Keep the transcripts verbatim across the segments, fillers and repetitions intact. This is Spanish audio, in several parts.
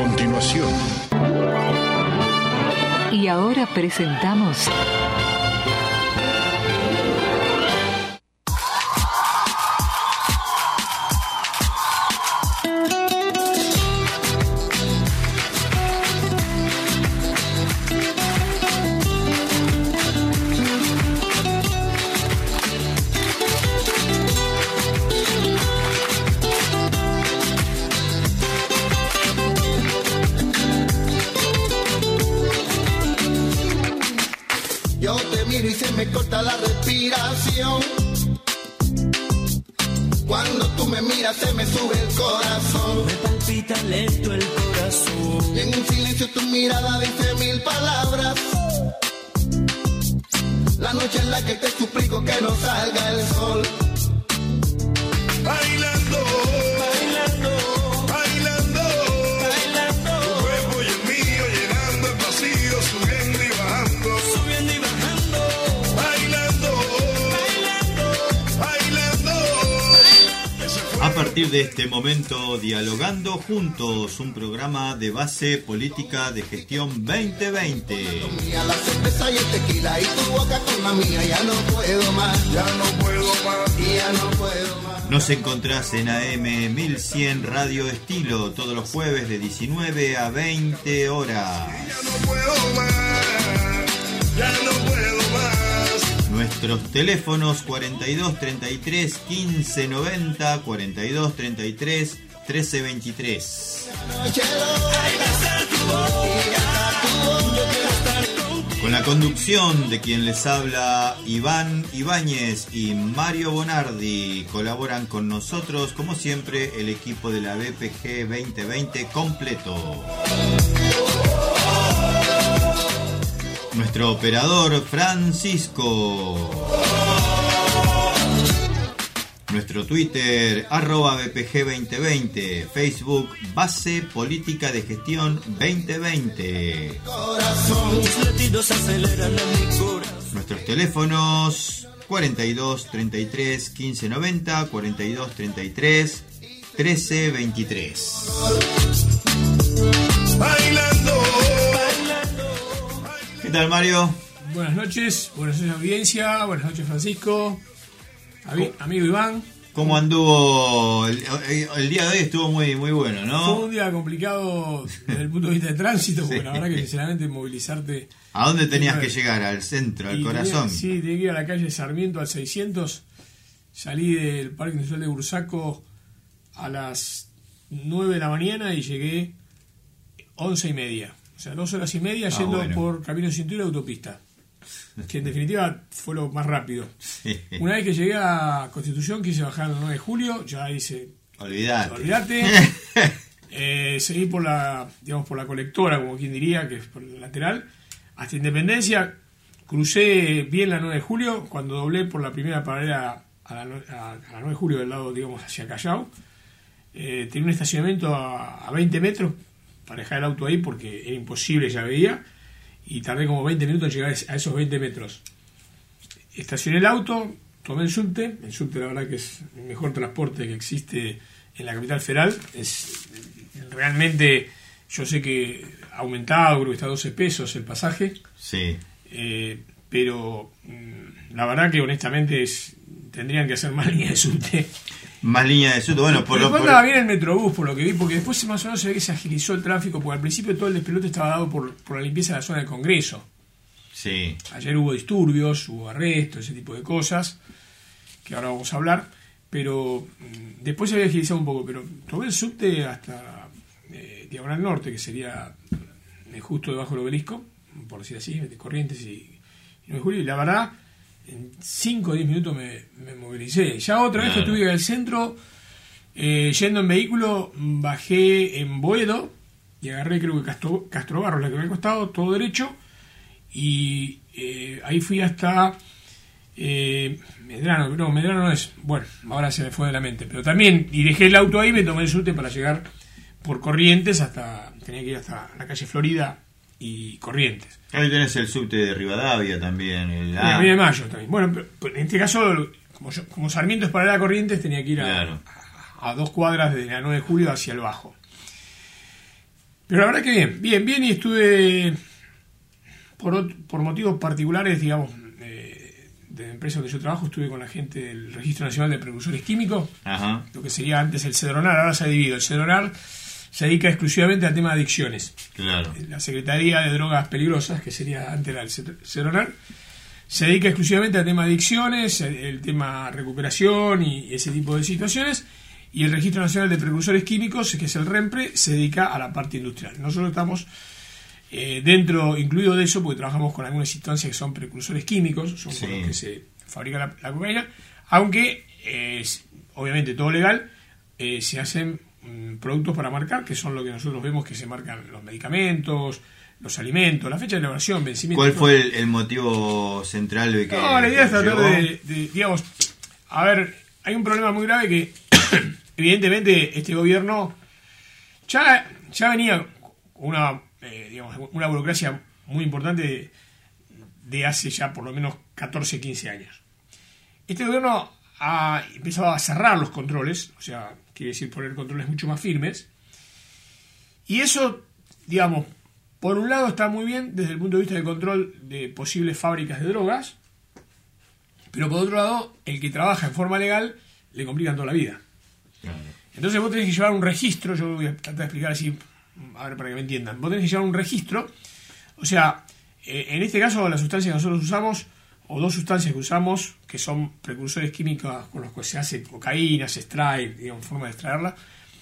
continuación. Y ahora presentamos... Y se me corta la respiración. Cuando tú me miras se me sube el corazón. Me palpita lento el corazón. Y en un silencio tu mirada dice mil palabras. La noche en la que te suplico que no salga el sol. Bailando, Bailando, bailando, bailando, tu cuerpo y el mío llenando el vacío, subiendo y bajando. subiendo y bajando, Bailando, bailando, bailando. A partir de este momento, Dialogando Juntos, un programa de base política de gestión veinte veinte. Mía la cerveza y el tequila y tu boca con la mía. Ya no puedo más, Ya no puedo más. y ya no puedo más. Nos encontrás en A M mil cien Radio Estilo todos los jueves de diecinueve a veinte horas. Ya no puedo más. Ya no puedo más. Nuestros teléfonos cuarenta y dos treinta y tres quince noventa, cuarenta y dos treinta y tres trece veintitrés. Con la conducción de quien les habla Iván Ibáñez y Mario Bonardi, colaboran con nosotros, como siempre, el equipo de la B P G veinte veinte completo. Nuestro operador Francisco. Nuestro Twitter, arroba B P G veinte veinte. Facebook, Base Política de Gestión veinte veinte. mis latidos aceleran en mi corazón. Nuestros teléfonos, cuarenta y dos treinta y tres quince noventa, cuarenta y dos treinta y tres trece veintitrés. Bailando. ¿Qué tal, Mario? Buenas noches, buenas noches audiencia, buenas noches Francisco, Ami- amigo Iván. ¿Cómo anduvo? El, el- el día de hoy estuvo muy, muy bueno, Fue ¿no? un día complicado desde el punto de vista de tránsito, porque Sí. la verdad que sinceramente movilizarte... ¿A dónde tenías que llegar? ¿Al centro, al y corazón? tenía- sí, tenía que ir a la calle Sarmiento al seiscientos, salí del Parque Industrial de Bursaco a las nueve de la mañana y llegué once y media. O sea, dos horas y media Ah, yendo bueno. por Camino Cintura y autopista. Que en definitiva fue lo más rápido. Sí. Una vez que llegué a Constitución, quise bajar el nueve de julio, ya hice, Olvidate. olvídate. eh, seguí por la, digamos, por la colectora, como quien diría, que es por el lateral, hasta Independencia. Crucé bien la nueve de julio, cuando doblé por la primera paralela a la, nue- a, a la nueve de julio del lado, digamos, hacia Callao. Eh, tenía un estacionamiento a, a veinte metros para dejar el auto ahí porque era imposible, ya veía, y tardé como veinte minutos en llegar a esos veinte metros. Estacioné el auto, tomé el subte. El subte, la verdad, que es el mejor transporte que existe en la capital federal. Es realmente, yo sé que ha aumentado, creo que está a doce pesos el pasaje, Sí. eh, pero mm, la verdad que honestamente es, tendrían que hacer más líneas de subte. Más línea de subte. Bueno, por Pero lo después por- andaba bien el Metrobús, por lo que vi, porque después más o menos se ve que se agilizó el tráfico, porque al principio todo el despelote estaba dado por, por la limpieza de la zona del Congreso. Sí. Ayer hubo disturbios, hubo arrestos, ese tipo de cosas, que ahora vamos a hablar, pero mm, después se había agilizado un poco, pero tomé el subte hasta eh, Diagonal Norte, que sería eh, justo debajo del obelisco, por decir así, de Corrientes y, y nueve de julio, y la verdad, en cinco o diez minutos me, me movilicé. Ya otra vez que Claro. estuve al centro, eh, yendo en vehículo, bajé en Boedo y agarré, creo que Castro, Castro Barros, la que me había costado, todo derecho, y eh, ahí fui hasta eh, Medrano. No, Medrano no es, bueno, ahora se me fue de la mente, pero también, y dejé el auto ahí, me tomé el subte para llegar por Corrientes hasta, tenía que ir hasta la calle Florida y Corrientes. Ahí tenés el subte de Rivadavia también. El Y A. a de Mayo también. Bueno, pero, pero en este caso, como, yo- como Sarmiento es paralela a Corrientes, tenía que ir a, Claro. a, a dos cuadras de la nueve de julio hacia el Bajo. Pero la verdad que bien, bien, bien, y estuve por, por motivos particulares, digamos, eh, de la empresa donde yo trabajo, estuve con la gente del Registro Nacional de Precursores Químicos, Ajá. lo que sería antes el CEDRONAR, ahora se ha dividido. El CEDRONAR se dedica exclusivamente al tema de adicciones. Claro. La Secretaría de Drogas Peligrosas, que sería antes el CEDRONAR, se dedica exclusivamente al tema de adicciones, el, el tema recuperación y ese tipo de situaciones. Y el Registro Nacional de Precursores Químicos, que es el REMPRE, se dedica a la parte industrial. Nosotros estamos eh, dentro, incluido de eso, porque trabajamos con algunas instancias que son precursores químicos, son sí. con los que se fabrica la, la cocaína, aunque eh, es obviamente todo legal, eh, se hacen mm, productos para marcar, que son lo que nosotros vemos que se marcan los medicamentos, los alimentos, la fecha de elaboración, vencimiento. ¿Cuál fue el, el motivo central de que No, la idea es tratar llegó? de, de, digamos, a ver, hay un problema muy grave que evidentemente este gobierno ya, ya venía con una, eh, digamos, una burocracia muy importante de, de hace ya por lo menos catorce, quince años. Este gobierno ha empezado a cerrar los controles, o sea, quiere decir poner controles mucho más firmes, y eso, digamos, por un lado está muy bien desde el punto de vista del control de posibles fábricas de drogas, pero por otro lado, el que trabaja en forma legal le complican toda la vida. Claro. Entonces vos tenés que llevar un registro, yo voy a tratar de explicar así, a ver para que me entiendan. Vos tenés que llevar un registro, o sea, eh, en este caso las sustancias que nosotros usamos, o dos sustancias que usamos, que son precursores químicos con los que se hace cocaína, se extrae, digamos, forma de extraerla,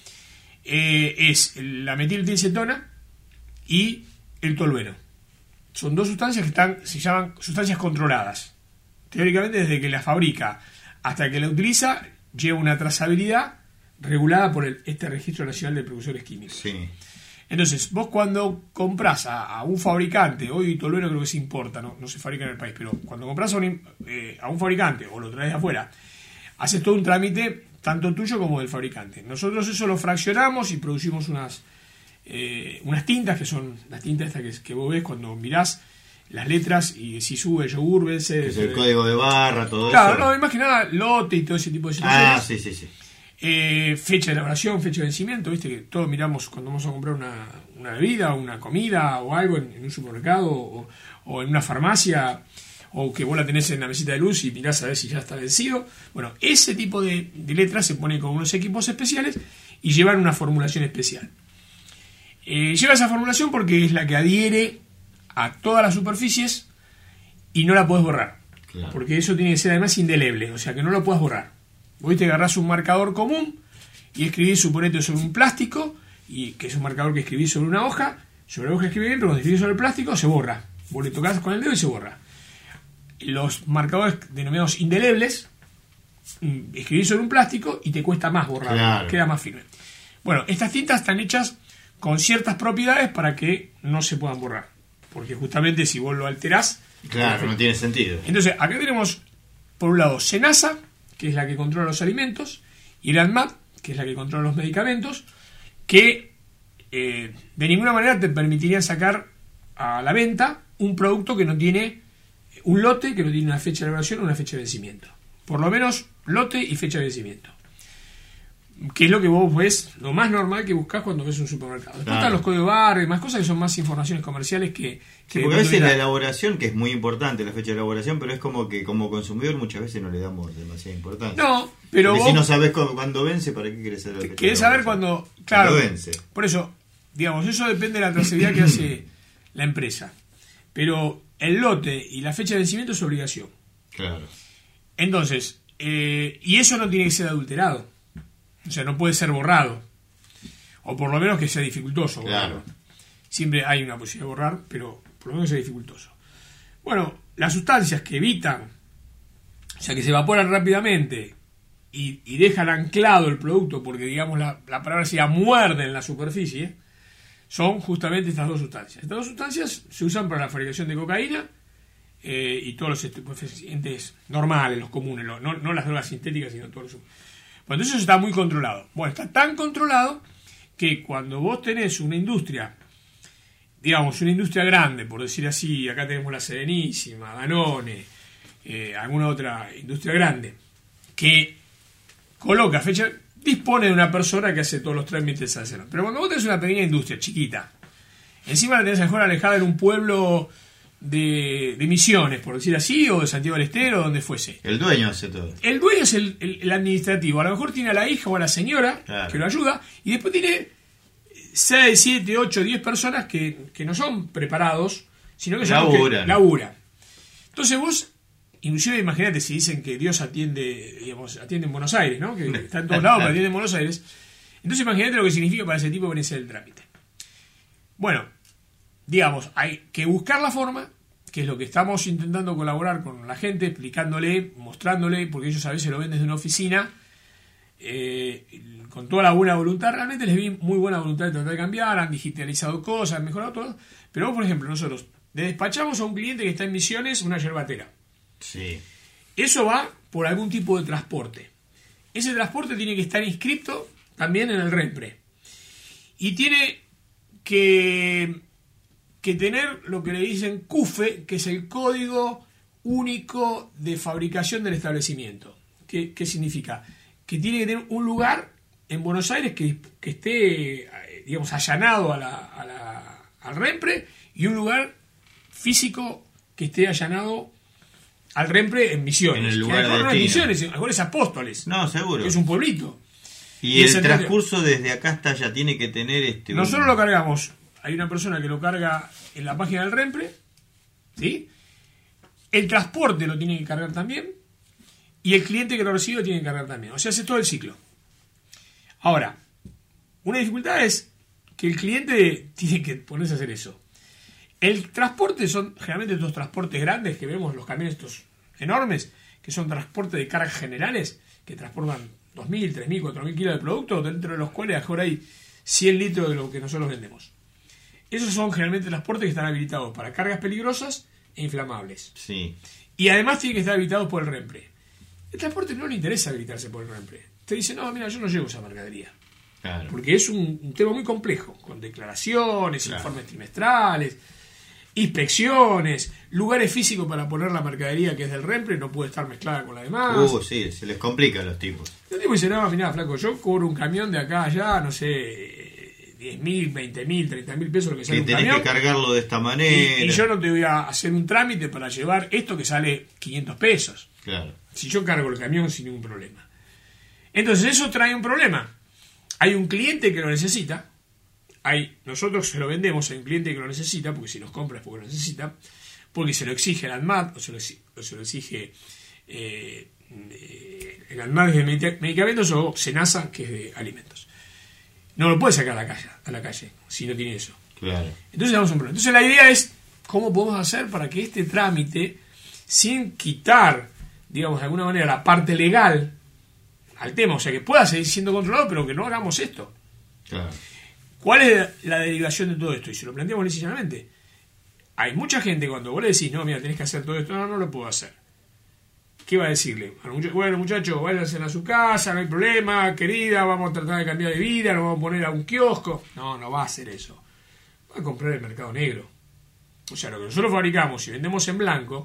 eh, es la metiltilcetona y el tolueno. Son dos sustancias que están, se llaman sustancias controladas. Teóricamente, desde que la fabrica hasta que la utiliza, lleva una trazabilidad regulada por el, este Registro Nacional de Precursores Químicos. Sí. Entonces, vos cuando compras a, a un fabricante, hoy tolueno creo que se importa, no, no se fabrica en el país, pero cuando compras a un, eh, a un fabricante o lo traes de afuera, haces todo un trámite tanto tuyo como del fabricante. Nosotros eso lo fraccionamos y producimos unas eh, unas tintas, que son las tintas estas que, que vos ves cuando mirás las letras y si sube yogur, vence... Es el eh, código de barra, todo claro, eso. Claro, no, más que nada lote y todo ese tipo de situaciones. Ah, sí, sí, sí. Eh, fecha de elaboración, fecha de vencimiento, viste que todos miramos cuando vamos a comprar una, una bebida, una comida o algo en, en un supermercado o, o en una farmacia, o que vos la tenés en la mesita de luz y mirás a ver si ya está vencido. Bueno, ese tipo de, de letras se pone con unos equipos especiales y llevan una formulación especial. Eh, lleva esa formulación porque es la que adhiere a todas las superficies y no la podés borrar. Claro. Porque eso tiene que ser además indeleble, o sea que no lo podés borrar. Vos te agarrás un marcador común y escribís, suponete, sobre un plástico, y que es un marcador que escribís sobre una hoja, sobre la hoja escribís bien, pero cuando escribís sobre el plástico se borra. Vos le tocás con el dedo y se borra. Los marcadores denominados indelebles, escribís sobre un plástico y te cuesta más borrar, claro. Queda más firme. Bueno, estas tintas están hechas con ciertas propiedades para que no se puedan borrar, porque justamente si vos lo alterás... Claro, no tiene sentido. Entonces, acá tenemos, por un lado, SENASA, que es la que controla los alimentos, y la ANMAT, que es la que controla los medicamentos, que eh, de ninguna manera te permitirían sacar a la venta un producto que no tiene un lote, que no tiene una fecha de elaboración o una fecha de vencimiento. Por lo menos lote y fecha de vencimiento. Que es lo que vos ves, lo más normal que buscás cuando ves un supermercado. Después claro. Están los códigos barra y más cosas que son más informaciones comerciales que... que sí, porque a veces la elaboración, que es muy importante, la fecha de elaboración, pero es como que como consumidor muchas veces no le damos demasiada importancia. No, pero porque vos... si no sabés cuándo vence, ¿para qué querés saber la fecha? Querés saber cuándo... Claro, cuando vence. Por eso, digamos, eso depende de la trazabilidad que hace la empresa. Pero el lote y la fecha de vencimiento es obligación. Claro. Entonces, eh, y eso no tiene que ser adulterado. O sea, no puede ser borrado. O por lo menos que sea dificultoso. Claro. Borrarlo. Siempre hay una posibilidad de borrar, pero por lo menos sea dificultoso. Bueno, las sustancias que evitan, o sea, que se evaporan rápidamente y, y dejan anclado el producto, porque digamos la, la palabra sería muerde en la superficie, son justamente estas dos sustancias. Estas dos sustancias se usan para la fabricación de cocaína eh, y todos los estupefacientes normales, los comunes, los, no, no las drogas sintéticas, sino todos los... Bueno, entonces eso está muy controlado. Bueno, está tan controlado que cuando vos tenés una industria, digamos, una industria grande, por decir así, acá tenemos la Serenísima, Danone, eh, alguna otra industria grande, que coloca fecha, dispone de una persona que hace todos los trámites. Pero cuando vos tenés una pequeña industria chiquita, Encima la tenés mejor alejada en un pueblo de, de Misiones, por decir así, o de Santiago del Estero, donde fuese. El dueño hace todo. El dueño es el, el, el administrativo. A lo mejor tiene a la hija o a la señora, claro, que lo ayuda, y después tiene seis, siete, ocho, diez personas que, que no son preparados, sino que son laburan. Que laburan. Entonces vos, inclusive imagínate si dicen que Dios atiende, digamos, atiende en Buenos Aires, ¿no? Que está en todos lados, pero atiende en Buenos Aires. Entonces imagínate lo que significa para ese tipo venir a hacer el trámite. Bueno, digamos, hay que buscar la forma, que es lo que estamos intentando colaborar con la gente, explicándole, mostrándole, porque ellos a veces lo ven desde una oficina, eh, con toda la buena voluntad. Realmente les vi muy buena voluntad de tratar de cambiar, han digitalizado cosas, han mejorado todo. Pero vos, por ejemplo, nosotros le despachamos a un cliente que está en Misiones una yerbatera. Sí. Eso va por algún tipo de transporte. Ese transporte tiene que estar inscripto también en el RENPRE. Y tiene que, que tener lo que le dicen C U F E, que es el Código Único de Fabricación del Establecimiento. ¿Qué, qué significa? Que tiene que tener un lugar en Buenos Aires que, que esté, digamos, allanado a la, a la, al RENPRE, y un lugar físico que esté allanado al RENPRE en Misiones. En el lugar que de no es Misiones, mejor es Apóstoles. No, seguro. Que es un pueblito. Y, y el transcurso desde acá hasta allá tiene que tener este... Nosotros un... lo cargamos. Hay una persona que lo carga en la página del RENPRE, ¿sí? El transporte lo tiene que cargar también, y el cliente que lo recibe lo tiene que cargar también. O sea, hace todo el ciclo. Ahora, una dificultad es que el cliente tiene que ponerse a hacer eso. El transporte son generalmente estos transportes grandes que vemos, los camiones estos enormes, que son transportes de cargas generales, que transportan dos mil, tres mil, cuatro mil kilos de producto, dentro de los cuales ahora hay cien litros de lo que nosotros vendemos. Esos son generalmente transportes que están habilitados para cargas peligrosas e inflamables. Sí. Y además tienen que estar habilitados por el RENPRE. El transporte no le interesa habilitarse por el RENPRE. Te dice, no, mira, yo no llevo esa mercadería. Claro. Porque es un, un tema muy complejo, con declaraciones, claro, informes trimestrales, inspecciones, lugares físicos para poner la mercadería que es del RENPRE, no puede estar mezclada con la demás. Uh, sí, se les complica a los tipos. El tipo dice, no, mirá, flaco, yo cobro un camión de acá a allá, no sé, diez mil, veinte mil, treinta mil pesos lo que sale que un tenés camión. Que cargarlo de esta manera. Y, y yo no te voy a hacer un trámite para llevar esto que sale quinientos pesos. Claro. Si yo cargo el camión sin ningún problema. Entonces eso trae un problema. Hay un cliente que lo necesita. Hay, nosotros se lo vendemos a un cliente que lo necesita, porque si nos compra es porque lo necesita, porque se lo exige el ANMAT, o se lo, o se lo exige eh, el ANMAT es de medicamentos, o SENASA, que es de alimentos. No lo puede sacar a la calle, a la calle si no tiene eso. Claro. Entonces damos un problema. Entonces la idea es cómo podemos hacer para que este trámite, sin quitar, digamos, de alguna manera la parte legal al tema, o sea, que pueda seguir siendo controlado, pero que no hagamos esto. Claro. ¿Cuál es la derivación de todo esto? Y si lo planteamos ligeramente, hay mucha gente cuando vos le decís, no, mira, tenés que hacer todo esto, no, no lo puedo hacer. ¿Qué va a decirle? Bueno, muchachos, váyanse a su casa, no hay problema, querida, vamos a tratar de cambiar de vida, nos vamos a poner a un kiosco. No, no va a hacer eso. Va a comprar el mercado negro. O sea, lo que nosotros fabricamos y vendemos en blanco,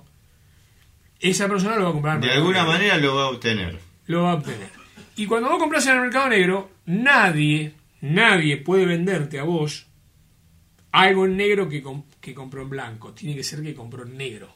esa persona lo va a comprar en de mercado alguna negro. manera lo va a obtener. Lo va a obtener. Y cuando vos compras en el mercado negro, nadie... Nadie puede venderte a vos algo en negro que, comp- que compró en blanco. Tiene que ser que compró en negro.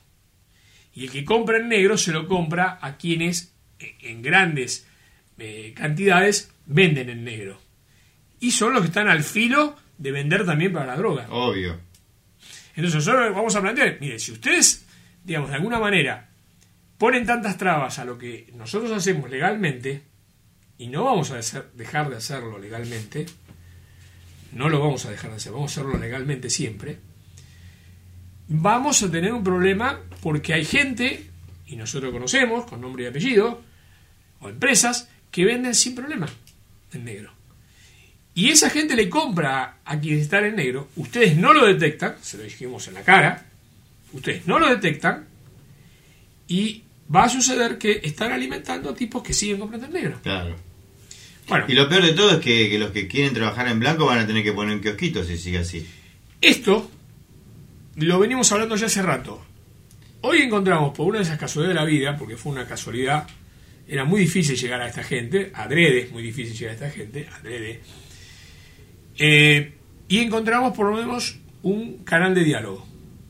Y el que compra en negro se lo compra a quienes en grandes eh, cantidades venden en negro. Y son los que están al filo de vender también para la droga. Obvio. Entonces nosotros vamos a plantear, mire, si ustedes, digamos, de alguna manera ponen tantas trabas a lo que nosotros hacemos legalmente, y no vamos a dejar de hacerlo legalmente, no lo vamos a dejar de hacer, vamos a hacerlo legalmente siempre, vamos a tener un problema porque hay gente, y nosotros conocemos, con nombre y apellido, o empresas, que venden sin problema en negro. Y esa gente le compra a quienes están en negro, ustedes no lo detectan, se lo dijimos en la cara, ustedes no lo detectan, y va a suceder que están alimentando a tipos que siguen comprando en negro. Claro. Bueno, y lo peor de todo es que, que los que quieren trabajar en blanco van a tener que poner un kiosquito si sigue así. Esto lo venimos hablando ya hace rato. Hoy encontramos, por una de esas casualidades de la vida, porque fue una casualidad, era muy difícil llegar a esta gente, adrede es muy difícil llegar a esta gente, adrede, eh, y encontramos por lo menos un canal de diálogo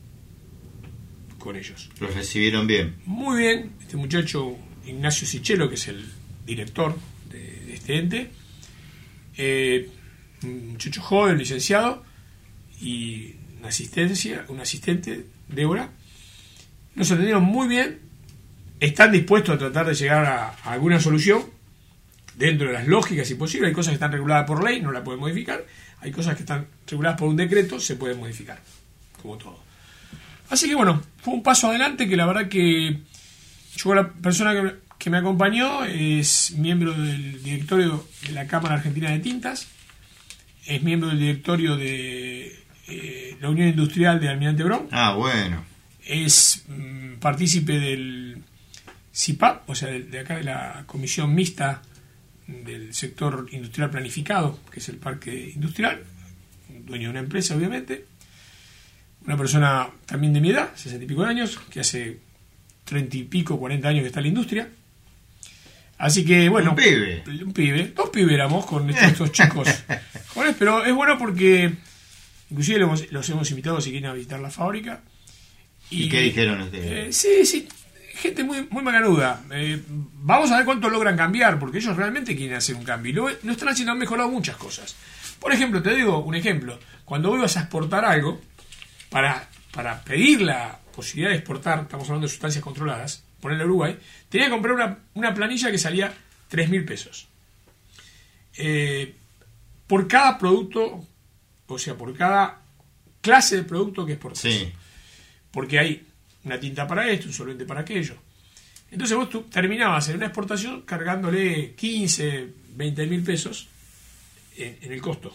con ellos. Los recibieron bien. Muy bien, este muchacho Ignacio Sichelo, que es el director de, de este ente, eh, un muchacho joven, licenciado, y una asistencia, un asistente, Débora, nos atendieron muy bien, están dispuestos a tratar de llegar a, a alguna solución dentro de las lógicas y posibles. Hay cosas que están reguladas por ley, no la pueden modificar, hay cosas que están reguladas por un decreto, se pueden modificar, como todo. Así que bueno, fue un paso adelante que la verdad que yo, la persona que, que me acompañó es miembro del directorio de la Cámara Argentina de Tintas, es miembro del directorio de eh, la Unión Industrial de Almirante Brown. Ah, bueno. Es mmm, partícipe del C I P A P, o sea, de, de acá de la Comisión Mixta del Sector Industrial Planificado, que es el parque industrial, dueño de una empresa, obviamente. Una persona también de mi edad, sesenta y pico de años, que hace treinta y pico, cuarenta años que está en la industria. Así que, bueno, un pibe. Un pibe. Dos pibes éramos con estos, estos chicos jóvenes, pero es bueno porque inclusive los hemos, los hemos invitado si quieren a visitar la fábrica. ¿Y, ¿Y qué dijeron ustedes? Eh, sí, sí, gente muy, muy macanuda. Eh, vamos a ver cuánto logran cambiar, porque ellos realmente quieren hacer un cambio. Y lo, lo están haciendo, han mejorado muchas cosas. Por ejemplo, te digo un ejemplo. Cuando vos ibas a exportar algo, para, para pedir la posibilidad de exportar, estamos hablando de sustancias controladas, ponerle a Uruguay, tenía que comprar una, una planilla que salía tres mil pesos. Eh, por cada producto, o sea, por cada clase de producto que exportas. Sí. Porque hay una tinta para esto, un solvente para aquello. Entonces vos tú terminabas en una exportación cargándole quince, veinte mil pesos en, en el costo.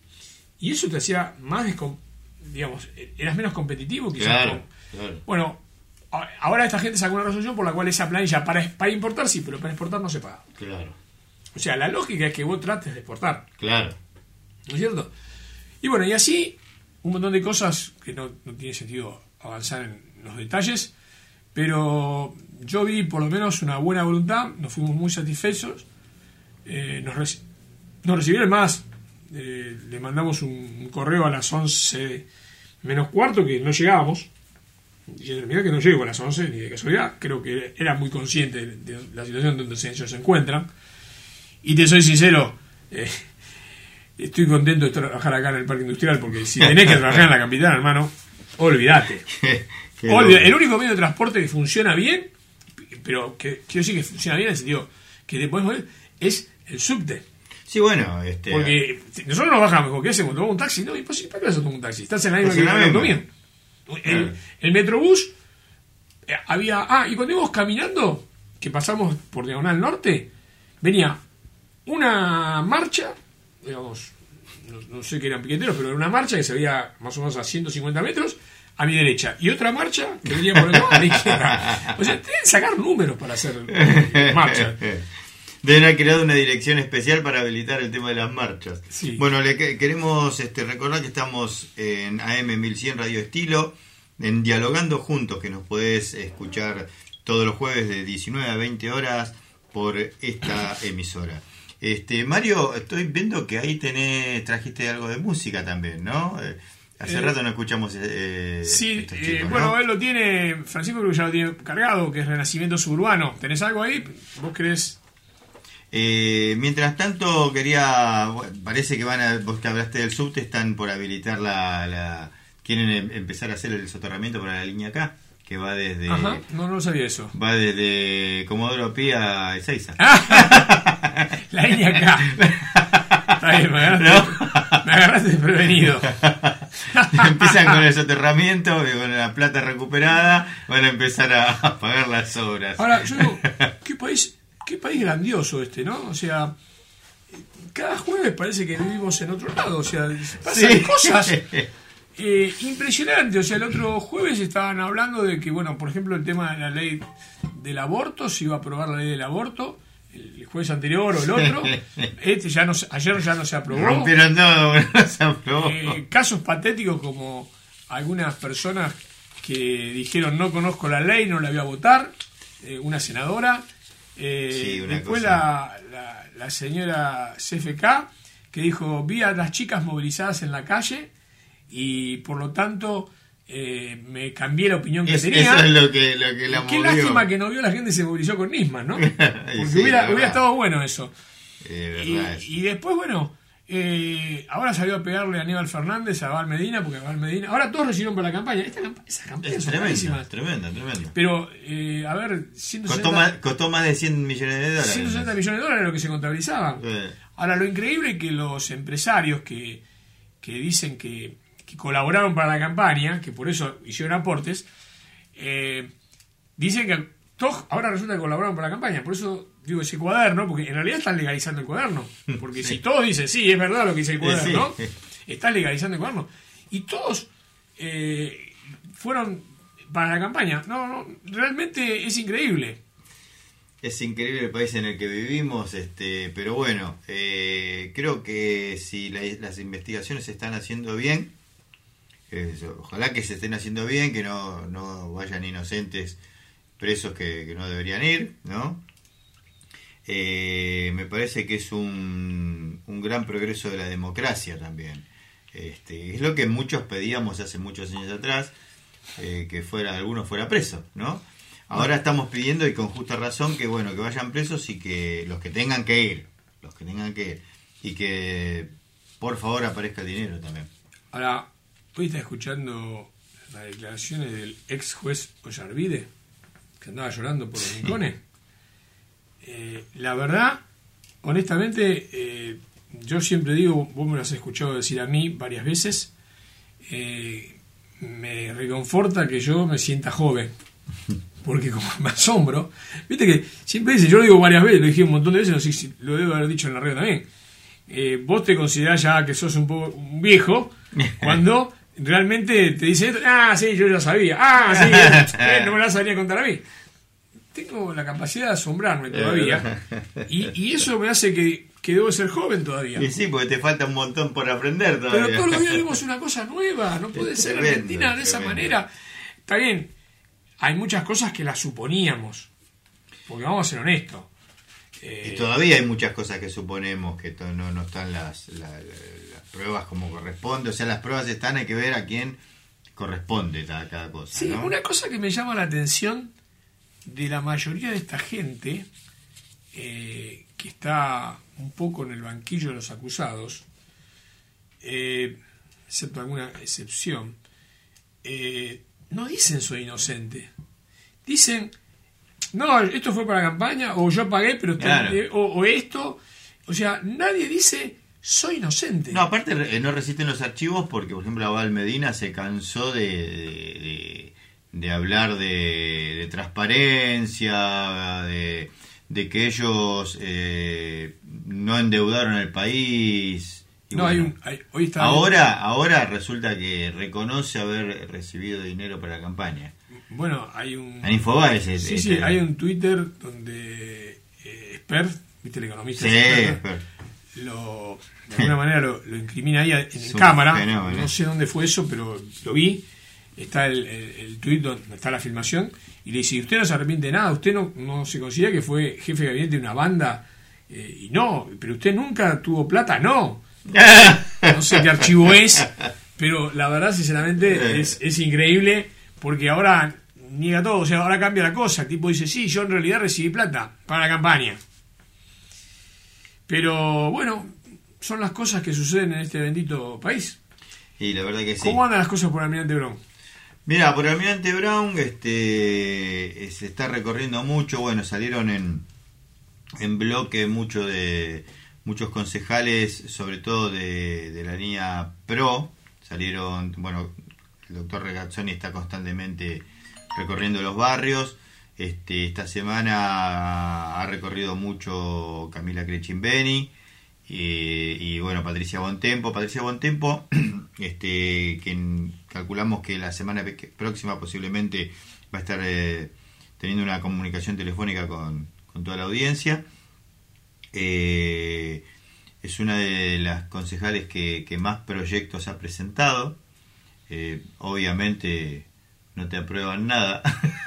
Y eso te hacía más, descom- digamos, eras menos competitivo quizás. Claro, claro. Bueno, ahora esta gente sacó una resolución por la cual esa planilla para, para importar sí, pero para exportar no se paga. Claro. O sea, la lógica es que vos trates de exportar. Claro. ¿No es cierto? Y bueno, y así un montón de cosas que no, no tiene sentido avanzar en los detalles, pero yo vi por lo menos una buena voluntad, nos fuimos muy satisfechos, eh, nos, reci- nos recibieron más, eh, le mandamos un, un correo a las once menos cuarto que no llegábamos, diciendo, mira que no llego a las once ni de casualidad, creo que era muy consciente de, de la situación donde ellos se encuentran, y te soy sincero, eh, estoy contento de trabajar acá en el parque industrial, porque si tenés que trabajar en la capital, hermano, olvídate. Olvídate. El único medio de transporte que funciona bien, pero que quiero decir que funciona bien en el sentido que te podés mover, es el subte. Sí, bueno, este... Porque nosotros nos bajamos, ¿qué hacemos? ¿Tomamos un taxi? No, imposible. ¿Para qué vas a tomar un taxi? Estás en la misma que en el auto mío. El, el Metrobús, eh, había... Ah, y cuando íbamos caminando, que pasamos por Diagonal Norte, venía una marcha, digamos, no, no sé qué eran piqueteros, pero era una marcha que se veía más o menos a ciento cincuenta metros a mi derecha, y otra marcha que venía por el lado a la izquierda. O sea, tienen que sacar números para hacer eh, marcha. Deben haber creado una dirección especial para habilitar el tema de las marchas. Sí. Bueno, le que, queremos este, recordar que estamos en A M mil cien Radio Estilo, en Dialogando Juntos, que nos podés escuchar todos los jueves de diecinueve a veinte horas por esta emisora. Este, Mario, estoy viendo que ahí tenés, trajiste algo de música también, ¿no? Eh, hace eh, rato no escuchamos eh, sí, estos eh, chicos, bueno, ¿no? Él lo tiene, Francisco creo que ya lo tiene cargado, que es Renacimiento Suburbano. ¿Tenés algo ahí? ¿Vos querés? Eh, mientras tanto, quería, bueno, parece que van a, vos que hablaste del subte, están por habilitar la, la quieren em, empezar a hacer el soterramiento para la línea K, que va desde... Ajá, no, no sabía eso. Va desde Comodoro Pi a Ezeiza. La línea K. Está bien, me agarraste, ¿no? Me agarraste desprevenido. Empiezan con el soterramiento, con la plata recuperada, van a empezar a, a pagar las obras. Ahora, yo digo, ¿qué país, qué país grandioso este, ¿no? O sea, cada jueves parece que vivimos en otro lado, o sea, pasan sí. cosas eh, impresionantes. O sea, el otro jueves estaban hablando de que, bueno, por ejemplo, el tema de la ley del aborto, se iba a aprobar la ley del aborto, el jueves anterior o el otro, este ya no, ayer ya no se aprobó. Rompieron todo, no se aprobó. Eh, casos patéticos como algunas personas que dijeron no conozco la ley, no la voy a votar, eh, una senadora, eh, sí, una después cosa. La, la, la señora C F K que dijo vi a las chicas movilizadas en la calle y por lo tanto eh, me cambié la opinión que Es- tenía. Eso es lo que, lo que la Qué movió. lástima que no vio la gente se movilizó con Nisman, ¿no? Porque Sí, hubiera, verdad. hubiera estado bueno eso. Eh, Y, verdad es. y después, bueno, eh, ahora salió a pegarle a Aníbal Fernández, a Val Medina, porque Val Medina. Ahora todos recibieron para la campaña. Esta campa- esa campaña Es son tremenda, rarísimas. tremenda, tremenda. Pero, eh, a ver, ciento Costó sesenta más, costó más de cien millones de dólares. ciento sesenta millones de dólares es lo que se contabilizaban. Eh. Ahora, lo increíble es que los empresarios que, que dicen que, que colaboraron para la campaña, que por eso hicieron aportes, eh, dicen que todos ahora resulta que colaboraron para la campaña. Por eso digo ese cuaderno, porque en realidad están legalizando el cuaderno. Porque Sí. si todos dicen, sí, es verdad lo que dice el cuaderno, Sí. están legalizando el cuaderno. Y todos eh, fueron para la campaña. No, no, realmente es increíble. Es increíble el país en el que vivimos, este, pero bueno, eh, creo que si la- las investigaciones se están haciendo bien, eh, ojalá que se estén haciendo bien, que no, no vayan inocentes presos que, que no deberían ir, ¿no? Eh, me parece que es un, un gran progreso de la democracia también. Este, es lo que muchos pedíamos hace muchos años atrás, eh, que fuera alguno fuera preso, ¿no? Ahora estamos pidiendo, y con justa razón, que bueno, que vayan presos y que los que tengan que ir, los que tengan que ir, y que por favor aparezca el dinero también. Ahora, hoy está escuchando las declaraciones del ex juez Ollarvide, que andaba llorando por los rincones. Eh, la verdad, honestamente, eh, yo siempre digo, vos me lo has escuchado decir a mí varias veces, eh, me reconforta que yo me sienta joven, porque como me asombro, viste que siempre dice, yo lo digo varias veces, lo dije un montón de veces, no sé si lo debo haber dicho en la radio también, eh, vos te considerás ya que sos un poco un viejo, cuando realmente te dice, ah, sí, yo ya sabía, ah, sí, eh, no me la sabía contar a mí. Tengo la capacidad de asombrarme todavía, y, y eso me hace que, que debo ser joven todavía. Y sí, porque te falta un montón por aprender todavía. Pero todos los días vemos una cosa nueva, no puede Es ser tremendo, Argentina de esa tremendo. manera. Está bien, hay muchas cosas que las suponíamos, porque vamos a ser honestos. Eh, Y todavía hay muchas cosas que suponemos que to- no, no están las, la- la- las pruebas como corresponde. O sea, las pruebas están, hay que ver a quién corresponde cada, cada cosa. sí, ¿no? una cosa que me llama la atención de la mayoría de esta gente eh, que está un poco en el banquillo de los acusados, eh, excepto alguna excepción, eh, no dicen soy inocente. Dicen, no, esto fue para la campaña, o yo pagué, pero usted- Claro. eh, o, o esto. O sea, nadie dice soy inocente. No, aparte eh, no resisten los archivos porque, por ejemplo, Abel Medina se cansó de, de, de- de hablar de, de transparencia, de, de que ellos eh, no endeudaron el país. Y no, bueno, hay un, hay- hoy está ahora, ahora resulta que reconoce haber recibido dinero para la campaña. bueno, hay un En Infobae es- sí, es- sí, es- hay un Twitter donde eh, Spert, viste el economista, Sí, Spert, pero- lo, de alguna manera lo, lo incrimina ahí en Es un cámara. fenómeno. No sé dónde fue eso, pero lo vi. Está el, el, el tuit donde está la filmación y le dice, usted no se arrepiente de nada, usted no, no se considera que fue jefe de gabinete de una banda, eh, y no, pero usted nunca tuvo plata, no. No sé qué archivo es, pero la verdad, sinceramente, es, es increíble porque ahora niega todo, o sea, ahora cambia la cosa. El tipo dice, sí, yo en realidad recibí plata para la campaña. Pero bueno, son las cosas que suceden en este bendito país. Y la verdad que sí. ¿Cómo andan las cosas por Almirante Brown? Mira, por Almirante Brown este, se está recorriendo mucho. Bueno, salieron en, en bloque mucho de muchos concejales, sobre todo de, de la línea PRO. Salieron, bueno, el doctor Regazzoni está constantemente recorriendo los barrios. Este, esta semana ha recorrido mucho Camila Crechimbeni. Y, y bueno, Patricia Bontempo. Patricia Bontempo, este, que en- calculamos que la semana pe- próxima posiblemente va a estar eh, teniendo una comunicación telefónica con, con toda la audiencia. Eh, es una de las concejales que, que más proyectos ha presentado. Eh, obviamente no te aprueban nada.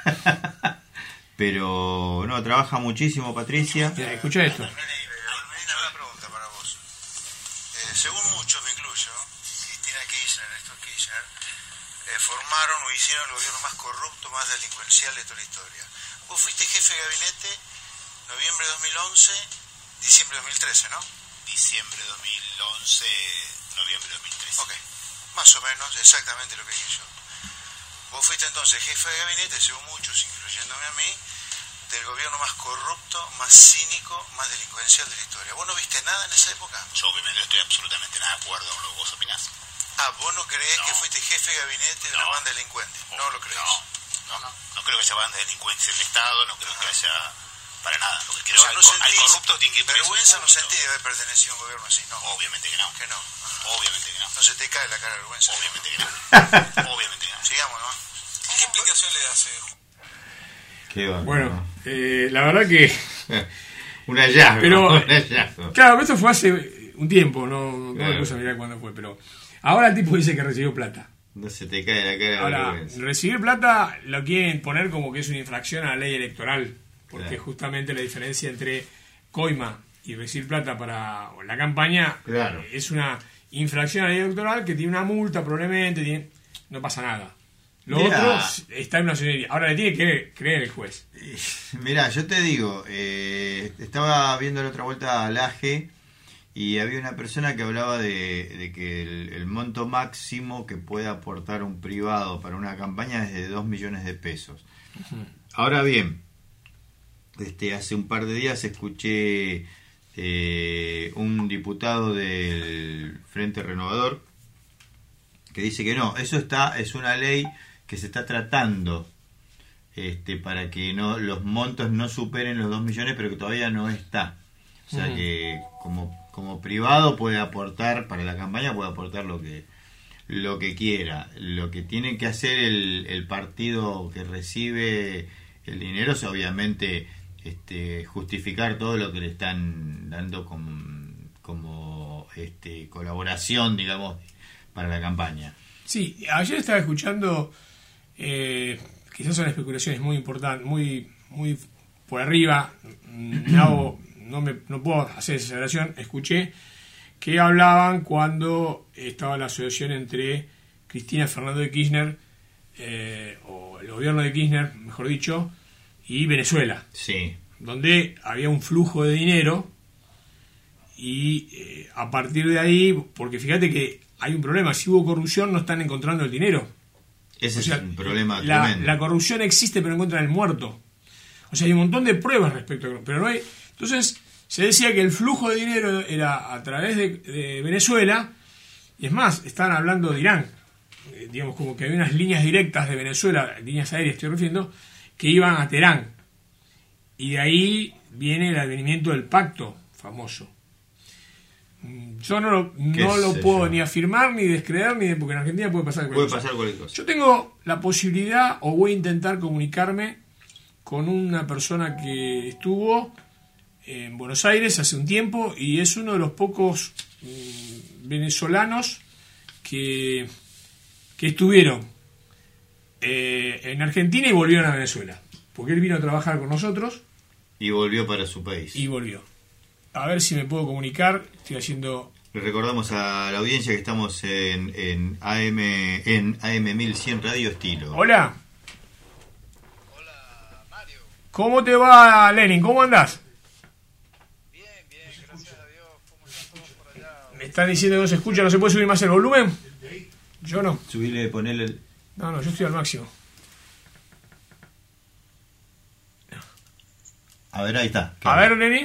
Pero no, trabaja muchísimo Patricia. Mira, escucha esto. Almirante, una pregunta para vos. Eh, según muchos, me incluyo, Cristina Kirchner, estos que Kirchner, eh, formaron o hicieron el gobierno más corrupto, más delincuencial de toda la historia. Vos fuiste jefe de gabinete noviembre de dos mil once, diciembre de dos mil trece, ¿no? Diciembre de dos mil once, noviembre de dos mil trece. Ok, más o menos exactamente lo que dije yo. Vos fuiste entonces jefe de gabinete, según muchos, incluyéndome a mí, del gobierno más corrupto, más cínico, más delincuencial de la historia. ¿Vos no viste nada en esa época? Yo obviamente no estoy absolutamente nada de acuerdo con lo que vos opinás. Ah, ¿vos no creés no. que fuiste jefe de gabinete de no. una banda delincuente? No, no lo creés. No, no, no, no creo que haya banda de delincuencia en el Estado, no creo ah. que haya para nada. Lo que quiero o sea, al, no sentís, al corrupto tiene que ir preso. Vergüenza no sentí de haber pertenecido a un gobierno así, no. Obviamente que no. Que no. Ajá. Obviamente que no. No se te cae la cara de vergüenza. Obviamente que no. Obviamente que no. Sigamos, ¿no? ¿Qué explicación le das? Qué bueno. Bueno, eh, la verdad que... un hallazgo. Pero, un hallazgo. Claro, esto fue hace un tiempo, no, no claro. me puse a mirar cuándo fue, pero ahora el tipo dice que recibió plata. No se te cae la cara de Ahora, vergüenza. recibir plata lo quieren poner como que es una infracción a la ley electoral, porque claro. justamente la diferencia entre coima y recibir plata para la campaña claro. es una infracción a la ley electoral que tiene una multa probablemente, tiene, no pasa nada. Lo Mirá. otro está en una señoría. Ahora le tiene que creer el juez. Mirá, yo te digo, eh, estaba viendo la otra vuelta al A G E y había una persona que hablaba de, de que el, el monto máximo que puede aportar un privado para una campaña es de dos millones de pesos. Uh-huh. Ahora bien, este, hace un par de días escuché eh, un diputado del Frente Renovador que dice que no, eso está es una ley que se está tratando este, para que no los montos no superen los dos millones, pero que todavía no está. O sea uh-huh. que como, como privado puede aportar, para la campaña puede aportar lo que lo que quiera. Lo que tiene que hacer el, el partido que recibe el dinero es obviamente este, justificar todo lo que le están dando como, como este, colaboración, digamos, para la campaña. Sí, ayer estaba escuchando... Eh, quizás son especulaciones muy importantes, muy muy por arriba, no, no, me, no puedo hacer esa aseveración. Escuché que hablaban cuando estaba la asociación entre Cristina Fernández de Kirchner, eh, o el gobierno de Kirchner, mejor dicho, y Venezuela, sí. donde había un flujo de dinero y eh, a partir de ahí, porque fíjate que hay un problema, si hubo corrupción no están encontrando el dinero. Ese o sea, es un problema la, tremendo. La corrupción existe, pero encuentran el muerto. O sea, hay un montón de pruebas respecto a... Pero no hay... Entonces, se decía que el flujo de dinero era a través de, de Venezuela, y es más, estaban hablando de Irán. Eh, digamos, como que había unas líneas directas de Venezuela, líneas aéreas estoy refiriendo, que iban a Teherán. Y de ahí viene el advenimiento del pacto famoso. Yo no lo, no lo puedo yo? ni afirmar, ni descreer, ni de, porque en Argentina puede pasar cualquier puede pasar cualquier cosa. Yo tengo la posibilidad, o voy a intentar comunicarme con una persona que estuvo en Buenos Aires hace un tiempo y es uno de los pocos mm, venezolanos que, que estuvieron eh, en Argentina y volvieron a Venezuela. Porque él vino a trabajar con nosotros. Y volvió para su país. Y volvió. A ver si me puedo comunicar. Estoy haciendo... Le recordamos a la audiencia que estamos en, en A M en A M mil cien Radio Estilo. Hola. Hola, Mario. ¿Cómo te va, Lenin? ¿Cómo andás? Bien, bien, gracias a Dios. ¿Cómo están todos por allá? Me están diciendo que no se escucha, ¿no se puede subir más el volumen? Yo no. Subirle, ponerle el... No, no, yo estoy al máximo. A ver, ahí está. A ver, Lenin.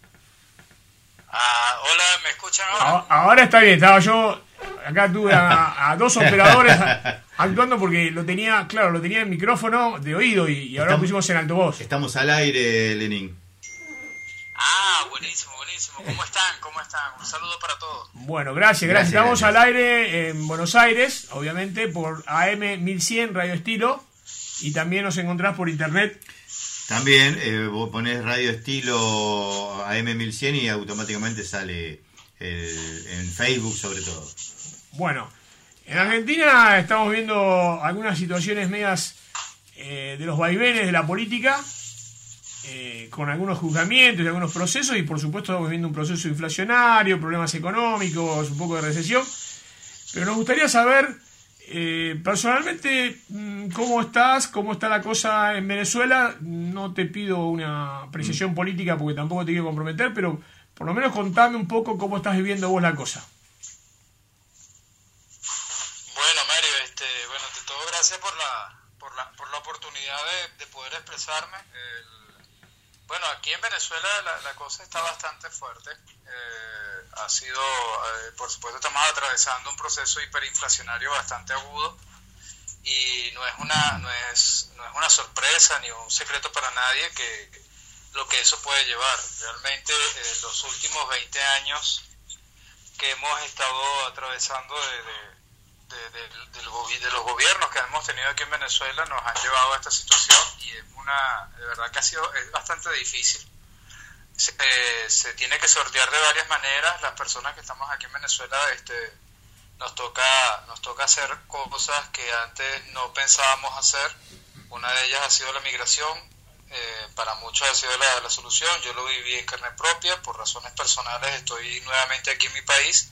Ah, hola, ¿me escuchan ahora? Ahora está bien, estaba yo, acá tuve a, a dos operadores actuando porque lo tenía, claro, lo tenía en micrófono de oído y, y ahora estamos, lo pusimos en altavoz. Estamos al aire, Lenin. Ah, buenísimo, buenísimo. ¿Cómo están? ¿Cómo están? Un saludo para todos. Bueno, gracias, gracias. gracias Estamos gracias. al aire en Buenos Aires, obviamente, por A M mil cien Radio Estilo y también nos encontrás por internet. También eh, vos ponés Radio Estilo A M mil cien y automáticamente sale el, en Facebook sobre todo. Bueno, en Argentina estamos viendo algunas situaciones medias eh, de los vaivenes de la política, eh, con algunos juzgamientos y algunos procesos, y por supuesto estamos viendo un proceso inflacionario, problemas económicos, un poco de recesión, pero nos gustaría saber Eh, personalmente, ¿cómo estás? ¿Cómo está la cosa en Venezuela? No te pido una apreciación política porque tampoco te quiero comprometer, pero por lo menos contame un poco cómo estás viviendo vos la cosa. Bueno, Mario, este, bueno, ante todo gracias por la, por la, por la oportunidad de, de poder expresarme. El, bueno, aquí en Venezuela la, la cosa está bastante fuerte. Eh, ha sido, eh, por supuesto, estamos atravesando un proceso hiperinflacionario bastante agudo y no es una, no es, no es una sorpresa ni un secreto para nadie que lo que eso puede llevar. Realmente, eh, los últimos veinte años que hemos estado atravesando de, de De, de, de, los, de los gobiernos que hemos tenido aquí en Venezuela nos han llevado a esta situación y es una, de verdad que ha sido, es bastante difícil. Se, eh, se tiene que sortear de varias maneras. Las personas que estamos aquí en Venezuela, este, nos toca, nos toca hacer cosas que antes no pensábamos hacer. Una de ellas ha sido la migración. Eh, para muchos ha sido la, la solución. Yo lo viví en carne propia, por razones personales estoy nuevamente aquí en mi país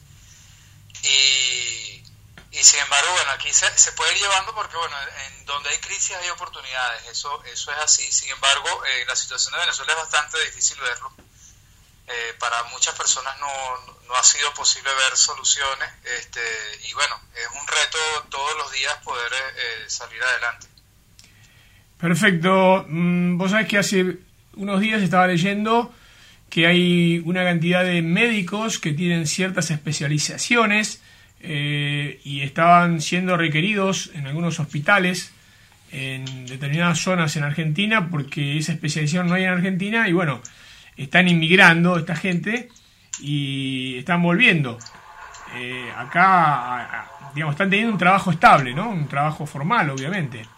y Y sin embargo, bueno, aquí se, se puede ir llevando porque, bueno, en donde hay crisis hay oportunidades, eso eso es así. Sin embargo, eh, la situación de Venezuela es bastante difícil verlo. Eh, para muchas personas no, no ha sido posible ver soluciones, este, y bueno, es un reto todos los días poder eh, salir adelante. Perfecto. Mm, vos sabés que hace unos días estaba leyendo que hay una cantidad de médicos que tienen ciertas especializaciones Eh, y estaban siendo requeridos en algunos hospitales en determinadas zonas en Argentina porque esa especialización no hay en Argentina y bueno, están inmigrando esta gente y están volviendo eh, acá, a, digamos, están teniendo un trabajo estable, ¿no? Un trabajo formal, obviamente.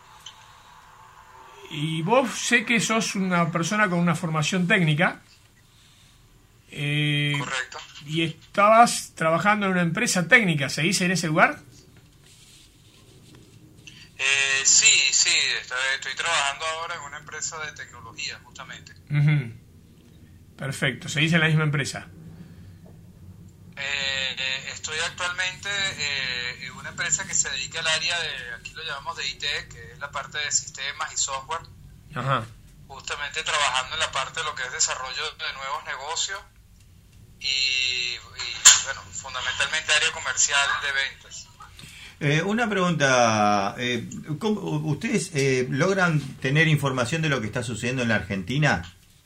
Y vos sé que sos una persona con una formación técnica. Eh, Correcto. Y estabas trabajando en una empresa técnica, ¿se dice en ese lugar? Eh, sí, sí, estoy, estoy trabajando ahora en una empresa de tecnología, justamente. Uh-huh. Perfecto, ¿se dice en la misma empresa? Eh, eh, estoy actualmente eh, en una empresa que se dedica al área de, aquí lo llamamos de I T, que es la parte de sistemas y software. Ajá. Justamente trabajando en la parte de lo que es desarrollo de nuevos negocios. Y, y bueno, fundamentalmente área comercial de ventas. Eh, una pregunta, eh, ¿cómo, ¿ustedes eh, logran tener información de lo que está sucediendo en la Argentina?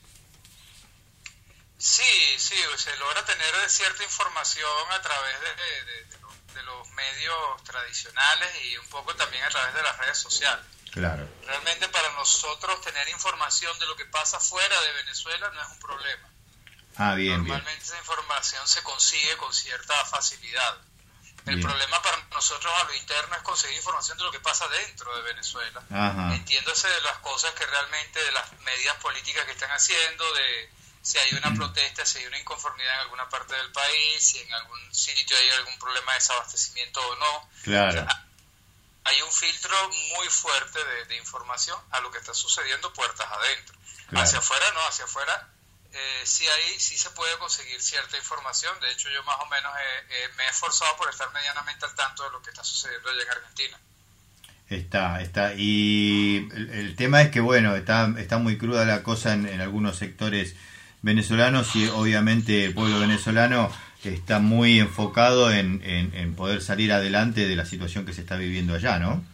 Sí, sí, se logra tener cierta información a través de, de, de, de, los, de los medios tradicionales y un poco también a través de las redes sociales. Claro. Realmente para nosotros tener información de lo que pasa fuera de Venezuela no es un problema. Ah, bien, Normalmente bien. esa información se consigue con cierta facilidad. El bien. problema para nosotros a lo interno es conseguir información de lo que pasa dentro de Venezuela. Ajá. Entiéndose de las cosas que realmente, de las medidas políticas que están haciendo, de si hay una protesta, si hay una inconformidad en alguna parte del país, si en algún sitio hay algún problema de desabastecimiento o no. Claro. O sea, hay un filtro muy fuerte de, de información a lo que está sucediendo puertas adentro. Claro. Hacia afuera no, hacia afuera eh, sí hay, sí se puede conseguir cierta información. De hecho, yo más o menos eh, eh, me he esforzado por estar medianamente al tanto de lo que está sucediendo allá en Argentina. Está, está. Y el, el tema es que, bueno, está, está muy cruda la cosa en, en algunos sectores venezolanos y obviamente el pueblo venezolano está muy enfocado en, en, en poder salir adelante de la situación que se está viviendo allá, ¿no?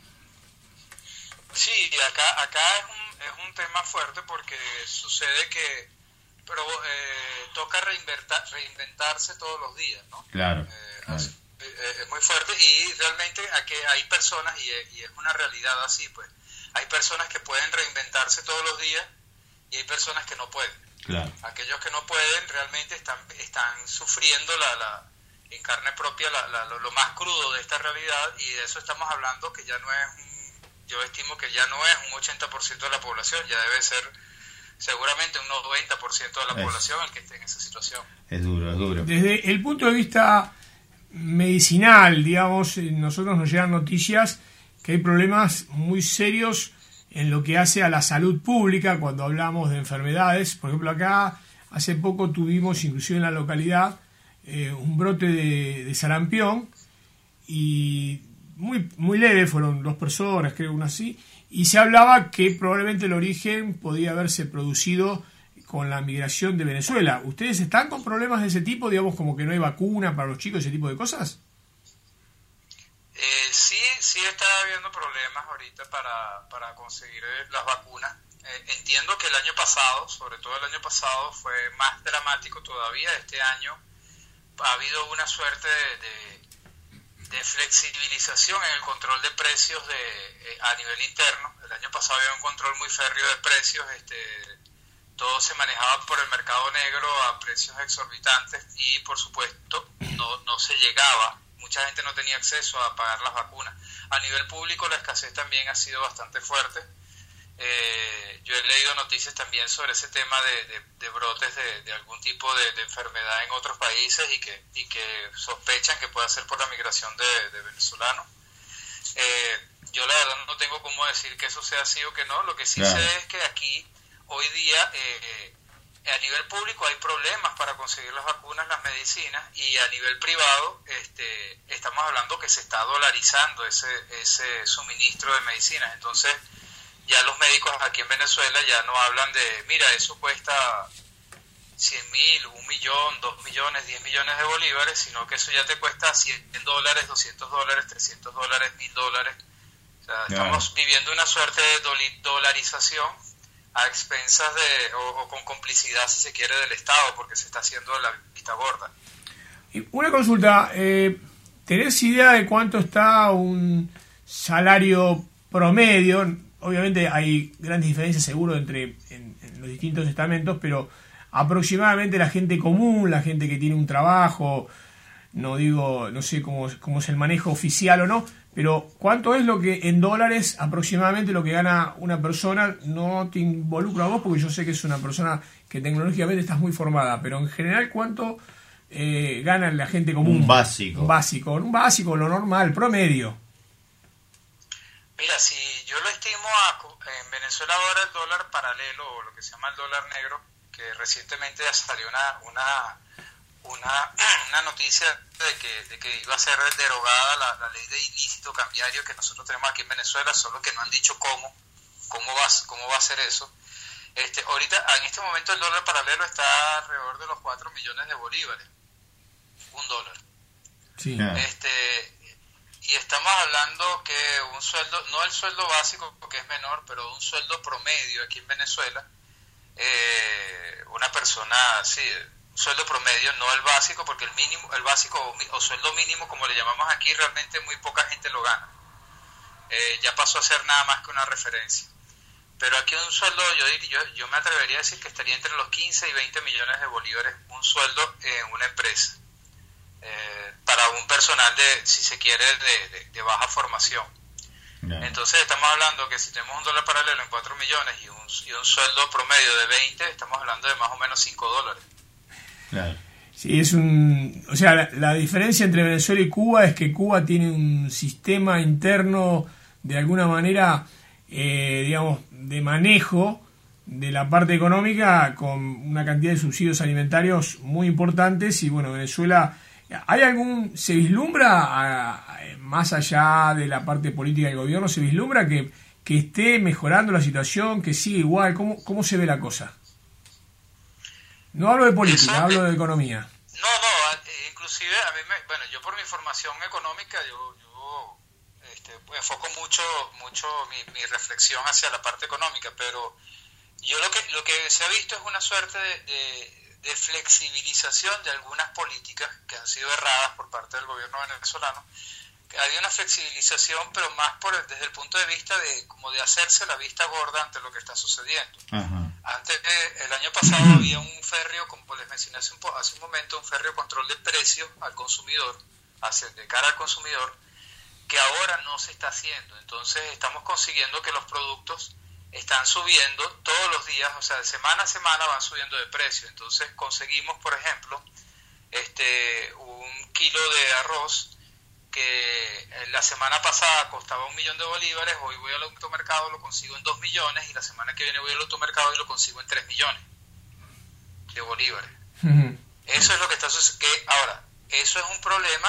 Sí, acá, acá es un, es un tema fuerte porque sucede que pero eh, toca reinventar, reinventarse todos los días, ¿no? Claro. Eh, claro. Es, es muy fuerte y realmente aquí hay personas, y, y es una realidad así, pues, hay personas que pueden reinventarse todos los días y hay personas que no pueden. Claro. Aquellos que no pueden realmente están, están sufriendo la, la, en carne propia la, la, lo, lo más crudo de esta realidad y de eso estamos hablando que ya no es, un, yo estimo que ya no es un ochenta por ciento de la población, ya debe ser seguramente un noventa por ciento de la es, población el que esté en esa situación. Es duro, es duro. Desde el punto de vista medicinal, digamos, nosotros nos llegan noticias que hay problemas muy serios en lo que hace a la salud pública cuando hablamos de enfermedades. Por ejemplo, acá hace poco tuvimos, inclusive en la localidad, eh, un brote de, de sarampión y muy, muy leve, fueron dos personas, creo, una así, y se hablaba que probablemente el origen podía haberse producido con la migración de Venezuela. ¿Ustedes están con problemas de ese tipo, digamos, como que no hay vacuna para los chicos, ese tipo de cosas? Eh, sí, sí está habiendo problemas ahorita para, para conseguir las vacunas. Eh, entiendo que el año pasado, sobre todo el año pasado, fue más dramático todavía. Este año ha habido una suerte de, de, de flexibilización en el control de precios de, eh, a nivel interno. El año pasado había un control muy férreo de precios, este, todo se manejaba por el mercado negro a precios exorbitantes y, por supuesto, no, no se llegaba. Mucha gente no tenía acceso a pagar las vacunas. A nivel público la escasez también ha sido bastante fuerte. Eh, yo he leído noticias también sobre ese tema de, de, de brotes de, de algún tipo de, de enfermedad en otros países y que, y que sospechan que pueda ser por la migración de, de venezolanos. Eh, yo la verdad no tengo cómo decir que eso sea así o que no. Lo que sí claro. sé es que aquí hoy día eh, a nivel público hay problemas para conseguir las vacunas, las medicinas, y a nivel privado este, estamos hablando que se está dolarizando ese, ese suministro de medicinas. Entonces ya los médicos aquí en Venezuela ya no hablan de, mira, eso cuesta cien mil, un millón, dos millones, diez millones de bolívares, sino que eso ya te cuesta cien dólares, doscientos dólares, trescientos dólares, mil dólares. O sea, no. Estamos viviendo una suerte de dolarización a expensas de, o, o con complicidad, si se quiere, del Estado, porque se está haciendo la vista gorda. Una consulta, eh, ¿tenés idea de cuánto está un salario promedio? Obviamente hay grandes diferencias seguro entre en, en los distintos estamentos, pero aproximadamente la gente común, la gente que tiene un trabajo, no digo, no sé cómo, cómo es el manejo oficial o no, pero ¿cuánto es lo que en dólares aproximadamente lo que gana una persona? No te involucro a vos porque yo sé que es una persona que tecnológicamente estás muy formada, pero en general ¿cuánto eh, gana la gente común? Un básico. Un básico, un básico, lo normal, promedio. Mira, si yo lo estimo a, en Venezuela ahora el dólar paralelo, o lo que se llama el dólar negro, que recientemente ya salió una una una, una noticia de que, de que iba a ser derogada la, la ley de ilícito cambiario que nosotros tenemos aquí en Venezuela, solo que no han dicho cómo, cómo va, cómo va a ser eso. Este, ahorita, en este momento el dólar paralelo está alrededor de los cuatro millones de bolívares, un dólar. Sí. Este, y estamos hablando que un sueldo, no el sueldo básico porque es menor, pero un sueldo promedio aquí en Venezuela, eh, una persona, sí, sueldo promedio, no el básico, porque el mínimo, el básico o, o sueldo mínimo, como le llamamos aquí, realmente muy poca gente lo gana. Eh, ya pasó a ser nada más que una referencia. Pero aquí un sueldo, yo, yo, yo me atrevería a decir que estaría entre los quince y veinte millones de bolívares, un sueldo en una empresa. Eh, para un personal de, si se quiere, de, de, de baja formación. No. Entonces estamos hablando que si tenemos un dólar paralelo en cuatro millones y un, y un sueldo promedio de veinte, estamos hablando de más o menos cinco dólares. Claro. Sí, es un, o sea, la, la diferencia entre Venezuela y Cuba es que Cuba tiene un sistema interno de alguna manera, eh, digamos, de manejo de la parte económica con una cantidad de subsidios alimentarios muy importantes y bueno, Venezuela, ¿hay algún, se vislumbra a, a, más allá de la parte política del gobierno, se vislumbra que, que esté mejorando la situación, que sigue igual? ¿Cómo, cómo se ve la cosa? No hablo de política, Eso, hablo de economía. No, no, inclusive a mí, me, bueno, yo por mi formación económica, yo, yo este, enfoco mucho mucho mi, mi reflexión hacia la parte económica, pero yo lo que lo que se ha visto es una suerte de, de, de flexibilización de algunas políticas que han sido erradas por parte del gobierno venezolano. Había una flexibilización, pero más por el, desde el punto de vista de como de hacerse la vista gorda ante lo que está sucediendo. Ajá. Antes, eh, el año pasado había un férreo, como les mencioné hace un, hace un momento, un férreo control de precios al consumidor, hacia, de cara al consumidor, que ahora no se está haciendo. Entonces estamos consiguiendo que los productos están subiendo todos los días, o sea, de semana a semana van subiendo de precio. Entonces conseguimos, por ejemplo, este un kilo de arroz que la semana pasada costaba un millón de bolívares, hoy voy al automercado, lo consigo en dos millones, y la semana que viene voy al automercado y lo consigo en tres millones de bolívares. Uh-huh. Eso es lo que está sucediendo. Ahora, eso es un problema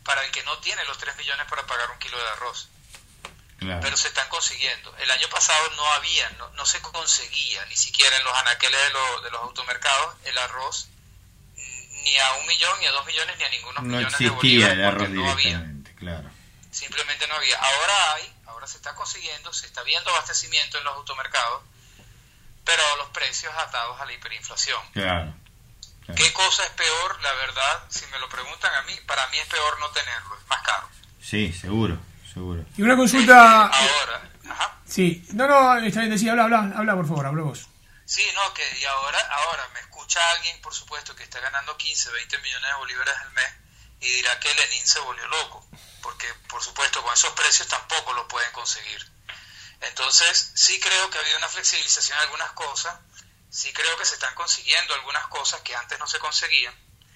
para el que no tiene los tres millones para pagar un kilo de arroz. Claro. Pero se están consiguiendo. El año pasado no había, no, no se conseguía, ni siquiera en los anaqueles de, lo, de los automercados, el arroz, ni a un millón, ni a dos millones, ni a ningunos no millones de bolívares, el arroz no había. Claro. Simplemente no había. Ahora hay, ahora se está consiguiendo, se está viendo abastecimiento en los automercados, pero los precios atados a la hiperinflación. Claro. Claro. ¿Qué cosa es peor? La verdad, si me lo preguntan a mí, para mí es peor no tenerlo, es más caro. Sí, seguro. Seguro. Y una consulta. Ahora, ajá. Sí, no, no, está bien, decía, habla, habla, habla, por favor, habla vos. Sí, no, que y ahora, ahora me escucha alguien, por supuesto, que está ganando quince, veinte millones de bolívares al mes y dirá que Lenin se volvió loco, porque, por supuesto, con esos precios tampoco lo pueden conseguir. Entonces, sí creo que ha habido una flexibilización en algunas cosas, sí creo que se están consiguiendo algunas cosas que antes no se conseguían,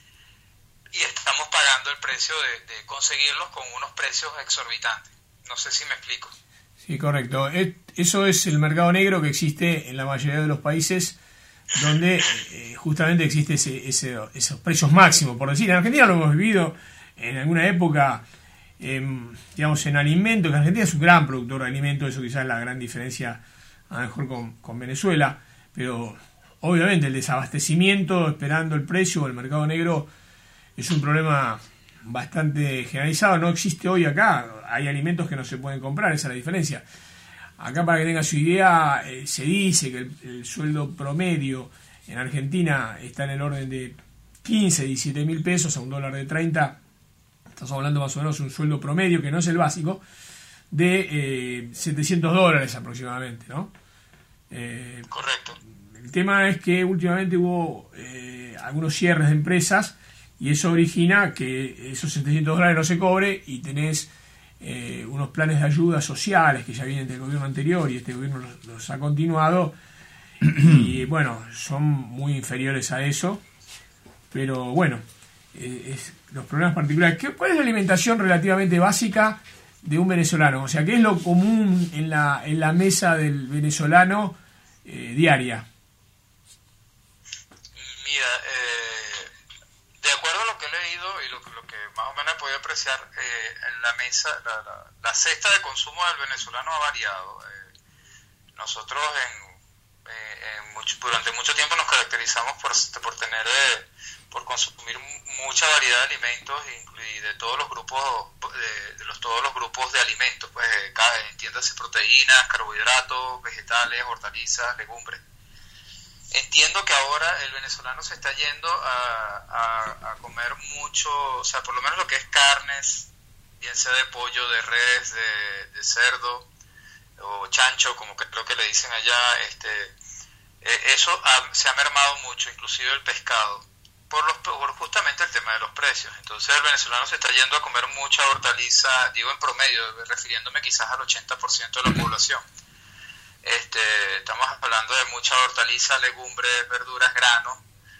y estamos pagando el precio de, de conseguirlos con unos precios exorbitantes. No sé si me explico. Sí, correcto. Eso es el mercado negro que existe en la mayoría de los países donde eh, justamente existe ese, ese, esos precios máximos, por decir. En Argentina lo hemos vivido en alguna época, eh, digamos, en alimentos, que Argentina es un gran productor de alimentos, eso quizás es la gran diferencia a lo mejor con, con Venezuela, pero obviamente el desabastecimiento, esperando el precio, el mercado negro, es un problema bastante generalizado. No existe hoy acá, hay alimentos que no se pueden comprar, esa es la diferencia. Acá, para que tenga su idea, eh, se dice que el, el sueldo promedio en Argentina está en el orden de quince, diecisiete mil pesos a un dólar de treinta. Estamos hablando más o menos de un sueldo promedio, que no es el básico, de eh, setecientos dólares aproximadamente, ¿no? Eh, Correcto. El tema es que últimamente hubo eh, algunos cierres de empresas, y eso origina que esos setecientos dólares no se cobre y tenés eh, unos planes de ayuda sociales que ya vienen del gobierno anterior y este gobierno los, los ha continuado y bueno, son muy inferiores a eso, pero bueno, eh, es, los problemas particulares. ¿Qué, ¿Cuál es la alimentación relativamente básica de un venezolano? O sea, ¿qué es lo común en la, en la mesa del venezolano eh, diaria? Mira, eh... de acuerdo a lo que he leído y lo, lo que más o menos he podido apreciar, eh, en la mesa, la, la, la cesta de consumo del venezolano ha variado. Eh, nosotros en, eh, en mucho, durante mucho tiempo nos caracterizamos por, por tener, eh, por consumir mucha variedad de alimentos y de todos los grupos, de, de los todos los grupos de alimentos, pues eh, entiéndase proteínas, carbohidratos, vegetales, hortalizas, legumbres. Entiendo que ahora el venezolano se está yendo a, a, a comer mucho, o sea, por lo menos lo que es carnes, bien sea de pollo, de res, de, de cerdo o chancho, como que creo que le dicen allá, este, eh, eso ha, se ha mermado mucho, inclusive el pescado, por, los, por justamente el tema de los precios. Entonces el venezolano se está yendo a comer mucha hortaliza, digo en promedio, refiriéndome quizás al ochenta por ciento de la población. Este, estamos hablando de mucha hortaliza, legumbres, verduras, granos,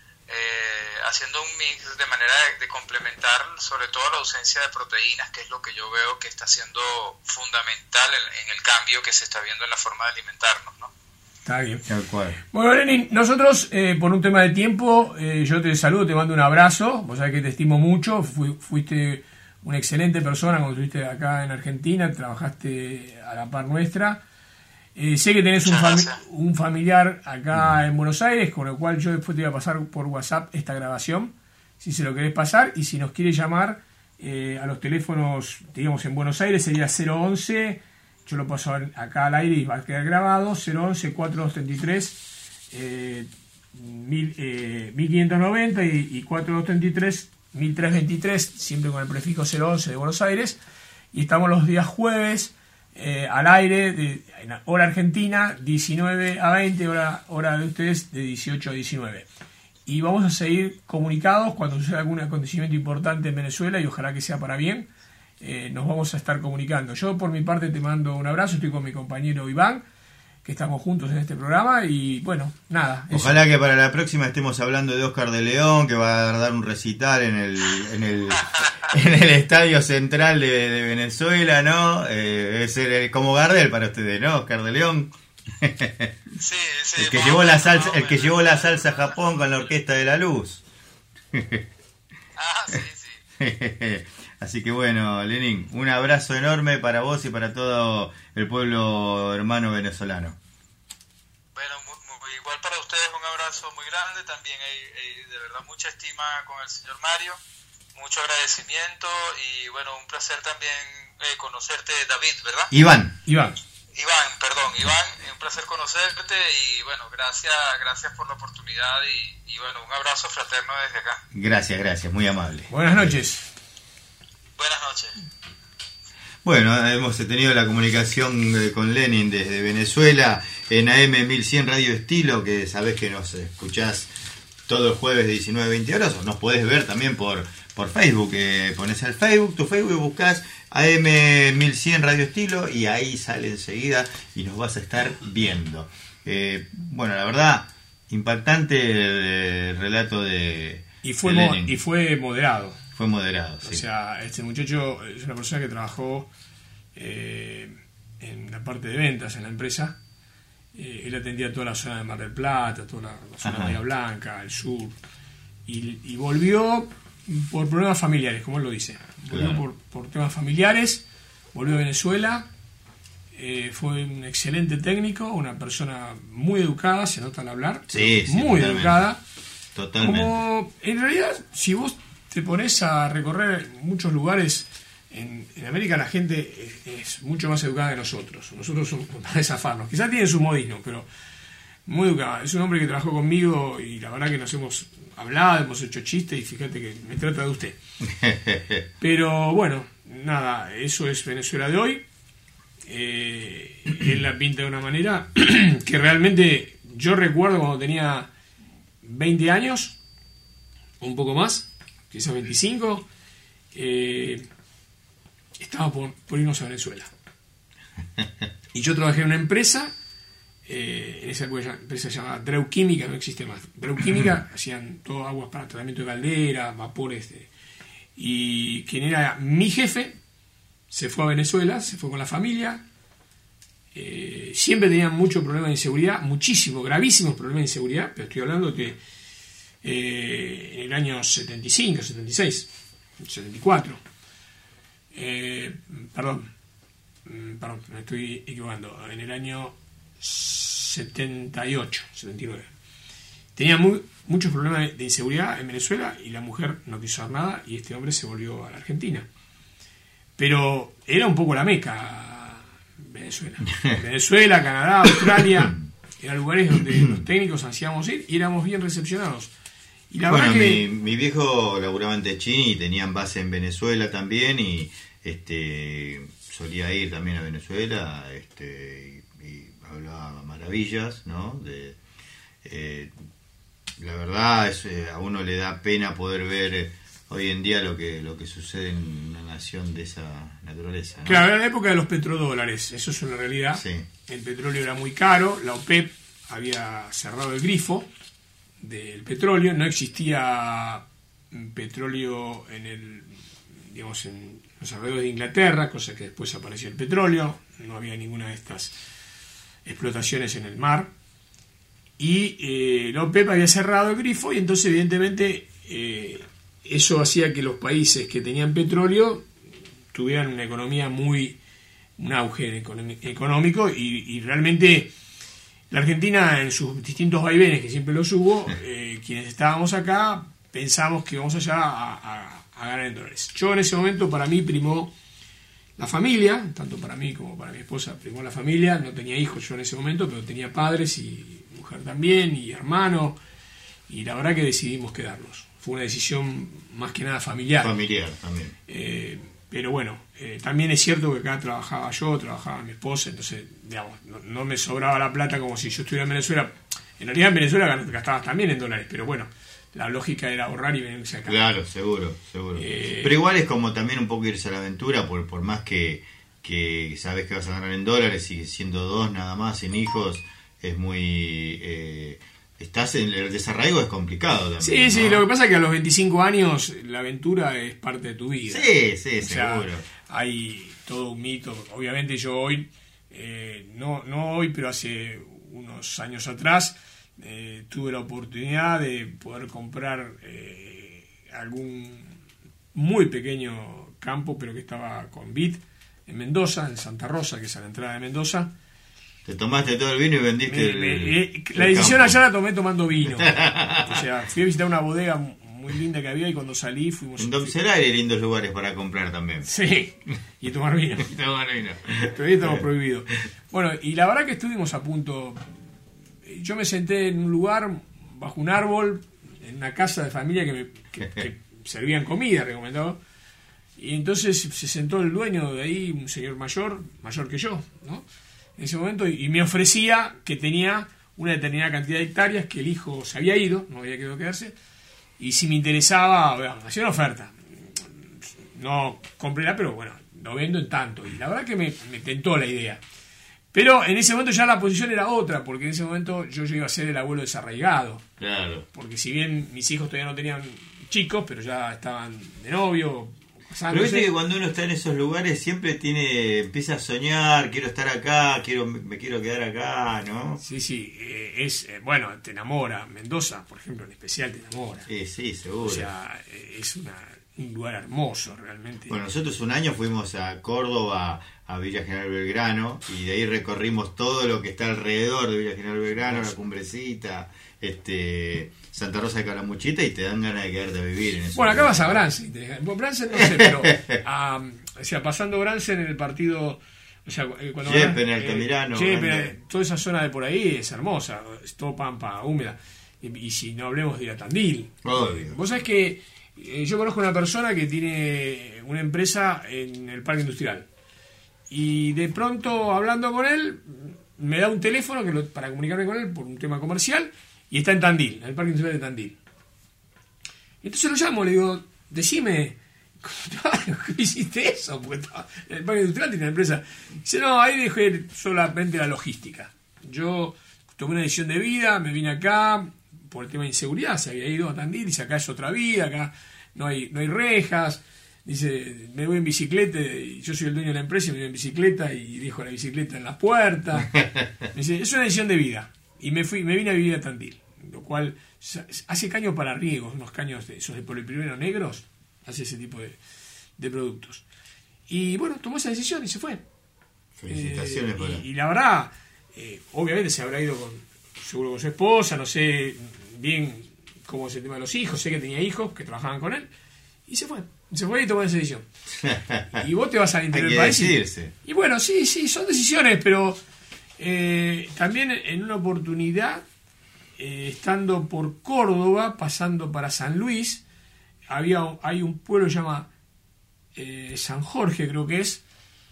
eh, haciendo un mix de manera de, de complementar sobre todo la ausencia de proteínas, que es lo que yo veo que está siendo fundamental en, en el cambio que se está viendo en la forma de alimentarnos, ¿no? Está bien. Tal cual. Bueno, Lenin, nosotros eh, por un tema de tiempo, eh, yo te saludo, te mando un abrazo, vos sabés que te estimo mucho, Fu, fuiste una excelente persona cuando estuviste acá en Argentina, trabajaste a la par nuestra. Eh, sé que tenés un, fami- un familiar acá en Buenos Aires, con lo cual yo después te voy a pasar por WhatsApp esta grabación, si se lo querés pasar, y si nos quiere llamar eh, a los teléfonos, digamos en Buenos Aires sería cero once, yo lo paso acá al aire y va a quedar grabado, cero once, cuatro dos tres tres, eh, mil, eh, mil quinientos noventa y, y cuatro dos tres tres, mil trescientos veintitrés, siempre con el prefijo cero once de Buenos Aires, y estamos los días jueves, Eh, al aire, de, en hora argentina, diecinueve a veinte, hora, hora de ustedes, de dieciocho a diecinueve. Y vamos a seguir comunicados cuando suceda algún acontecimiento importante en Venezuela, y ojalá que sea para bien, eh, nos vamos a estar comunicando. Yo por mi parte te mando un abrazo, estoy con mi compañero Iván, que estamos juntos en este programa, y bueno, nada. Ojalá eso. Que para la próxima estemos hablando de Oscar de León, que va a dar un recital en el en el, en el Estadio Central de, de Venezuela, ¿no? Eh, es el, como Gardel para ustedes, ¿no? Oscar de León. Sí, sí, el que llevó la salsa, el que llevó la salsa a Japón con la Orquesta de la Luz. Ah, sí, sí. Así que bueno, Lenin, un abrazo enorme para vos y para todo el pueblo hermano venezolano. Bueno, muy, muy, igual para ustedes un abrazo muy grande, también hay, hay de verdad mucha estima con el señor Mario, mucho agradecimiento y bueno, un placer también eh, conocerte, David, ¿verdad? Iván. Iván. Iván, perdón, Iván, un placer conocerte y bueno, gracias gracias por la oportunidad y, y bueno, un abrazo fraterno desde acá. Gracias, gracias, muy amable. Buenas noches. Buenas noches. Bueno, hemos tenido la comunicación con Lenin desde Venezuela en A M mil cien Radio Estilo, que sabés que nos escuchás todos los jueves de diecinueve a veinte horas, o nos podés ver también por, por Facebook, eh, pones el Facebook, tu Facebook, buscás A M mil cien Radio Estilo y ahí sale enseguida y nos vas a estar viendo. Eh, bueno, la verdad, impactante el, el relato de, y fue de mo- Lenin. Y fue moderado. Fue moderado, sí. O sea, este muchacho es una persona que trabajó eh, en la parte de ventas en la empresa. Eh, él atendía toda la zona de Mar del Plata, toda la, la zona Ajá. de Bahía Blanca, el sur. Y, y volvió por problemas familiares, como él lo dice. Volvió Claro. por, por temas familiares, volvió a Venezuela. Eh, fue un excelente técnico, una persona muy educada, se nota al hablar. Sí, sí, muy totalmente. educada. Totalmente. Como en realidad, si vos te pones a recorrer muchos lugares en, en América, la gente es, es mucho más educada que nosotros. Nosotros somos para desafarnos. Quizás tienen su modismo, pero muy educada. Es un hombre que trabajó conmigo y la verdad que nos hemos hablado, hemos hecho chistes y fíjate que me trata de usted. Pero bueno, nada, eso es Venezuela de hoy. Eh, él la pinta de una manera que realmente yo recuerdo cuando tenía veinte años, un poco más, quizás veinticinco, eh, estaba por, por irnos a Venezuela. Y yo trabajé en una empresa, eh, en esa empresa llamada Dreuquímica, no existe más. Dreuquímica hacían todo aguas para tratamiento de caldera, vapores. De, y quien era mi jefe se fue a Venezuela, se fue con la familia. Eh, siempre tenían muchos problemas de inseguridad, muchísimos, gravísimos problemas de inseguridad, pero estoy hablando que eh, en el año setenta y cinco, setenta y seis, setenta y cuatro, eh, perdón, perdón, me estoy equivocando, en el año setenta y ocho, setenta y nueve. Tenía muy, muchos problemas de inseguridad en Venezuela y la mujer no quiso hacer nada y este hombre se volvió a la Argentina. Pero era un poco la meca Venezuela. Venezuela, Canadá, Australia, eran lugares donde los técnicos hacíamos ir y éramos bien recepcionados. Y la bueno, verdad que... mi, mi viejo laburaba en Techín y tenían base en Venezuela también y este solía ir también a Venezuela este y, y hablaba maravillas, ¿no? De, eh, la verdad es, eh, a uno le da pena poder ver eh, hoy en día lo que lo que sucede en una nación de esa naturaleza, ¿no? Claro, era la época de los petrodólares, eso es una realidad. Sí. El petróleo era muy caro, la OPEP había cerrado el grifo del petróleo, no existía petróleo en el, digamos, en los alrededores de Inglaterra, cosa que después apareció el petróleo, no había ninguna de estas explotaciones en el mar, y eh, la OPEP había cerrado el grifo y entonces evidentemente eh, eso hacía que los países que tenían petróleo tuvieran una economía muy, un auge económico y, y realmente la Argentina en sus distintos vaivenes, que siempre los hubo, eh, quienes estábamos acá pensamos que íbamos allá a, a, a ganar en dólares. Yo en ese momento, para mí primó la familia, tanto para mí como para mi esposa primó la familia, no tenía hijos yo en ese momento, pero tenía padres y mujer también y hermano, y la verdad que decidimos quedarnos. Fue una decisión más que nada familiar. Familiar también. Eh, pero bueno, eh, también es cierto que acá trabajaba yo, trabajaba mi esposa, entonces, digamos, no, no me sobraba la plata como si yo estuviera en Venezuela. En realidad en Venezuela gastabas también en dólares, pero bueno, la lógica era ahorrar y venirse acá. Claro, seguro, seguro. Eh, Pero igual es como también un poco irse a la aventura, por, por más que, que sabes que vas a ganar en dólares y siendo dos nada más, sin hijos, es muy... Eh, estás en el desarraigo, es complicado también. Sí, ¿no? sí, lo que pasa es que a los veinticinco años la aventura es parte de tu vida. Sí, sí, O sea, seguro. hay todo un mito. Obviamente yo hoy, eh, no, no hoy, pero hace unos años atrás, eh, tuve la oportunidad de poder comprar eh, algún muy pequeño campo, pero que estaba con vid, en Mendoza, en Santa Rosa, que es a la entrada de Mendoza. Te tomaste todo el vino y vendiste Me, el, me, eh, el La decisión campo. allá la tomé tomando vino. O sea, fui a visitar una bodega muy linda que había y cuando salí fuimos... En Domcel hay lindos lugares para comprar también. Sí, y tomar vino. Y tomar vino. Todavía estamos prohibidos. Bueno, y la verdad que estuvimos a punto... Yo me senté en un lugar, bajo un árbol, en una casa de familia que, me, que, que servían comida, recomendado. Y entonces se sentó el dueño de ahí, un señor mayor, mayor que yo, ¿no? En ese momento, y me ofrecía que tenía una determinada cantidad de hectáreas, que el hijo se había ido, no había querido quedarse, y si me interesaba, bueno, hacía una oferta. No compréla, pero bueno, lo vendo en tanto. Y la verdad que me, me tentó la idea. Pero en ese momento ya la posición era otra, porque en ese momento yo, yo iba a ser el abuelo desarraigado. Claro. Porque si bien mis hijos todavía no tenían chicos, pero ya estaban de novio, Pero viste que cuando uno está en esos lugares siempre tiene empieza a soñar, quiero estar acá, quiero me quiero quedar acá, ¿no? Sí, sí, eh, es eh, bueno, te enamora. Mendoza, por ejemplo, en especial te enamora. Sí, sí, seguro. O sea, eh, es una, un lugar hermoso realmente. Bueno, nosotros un año fuimos a Córdoba, a Villa General Belgrano, y de ahí recorrimos todo lo que está alrededor de Villa General Belgrano, la Cumbrecita, este... Santa Rosa de Calamuchita, y te dan ganas de quedarte a vivir en eso. Bueno, acá vas a Bransen. Bransen no sé, pero a, o sea, pasando Bransen en el partido, o sea, cuando Yepen, eh, Altamirano, Yepen, toda esa zona de por ahí es hermosa, es todo pampa húmeda. Y, y si no hablemos de ir a Tandil. Obvio. Vos sabés que eh, yo conozco una persona que tiene una empresa en el parque industrial. Y de pronto, hablando con él, me da un teléfono que lo, para comunicarme con él por un tema comercial. Y está en Tandil, en el Parque Industrial de Tandil. Y entonces lo llamo, le digo, decime, ¿cómo hiciste eso? Porque el Parque Industrial tiene una empresa. Dice, no, ahí dejé solamente la logística. Yo tomé una decisión de vida, me vine acá, por el tema de inseguridad, se había ido a Tandil, dice, acá es otra vida, acá no hay, no hay rejas. Dice, me voy en bicicleta, y yo soy el dueño de la empresa y me voy en bicicleta y dejo la bicicleta en la puerta. Me dice, es una decisión de vida. Y me fui, me vine a vivir a Tandil, lo cual hace caños para riegos, unos caños de esos de polipropileno negros, hace ese tipo de, de productos. Y bueno, tomó esa decisión y se fue. Felicitaciones, eh, y, y la verdad, eh, obviamente se habrá ido con, seguro con su esposa, no sé bien cómo es el tema de los hijos, sé que tenía hijos que trabajaban con él, y se fue. Se fue y tomó esa decisión. Y vos te vas al interior del país. Y, y bueno, sí, sí, son decisiones, pero eh, también en una oportunidad, eh, estando por Córdoba, pasando para San Luis, había hay un pueblo que se llama eh, San Jorge, creo que es,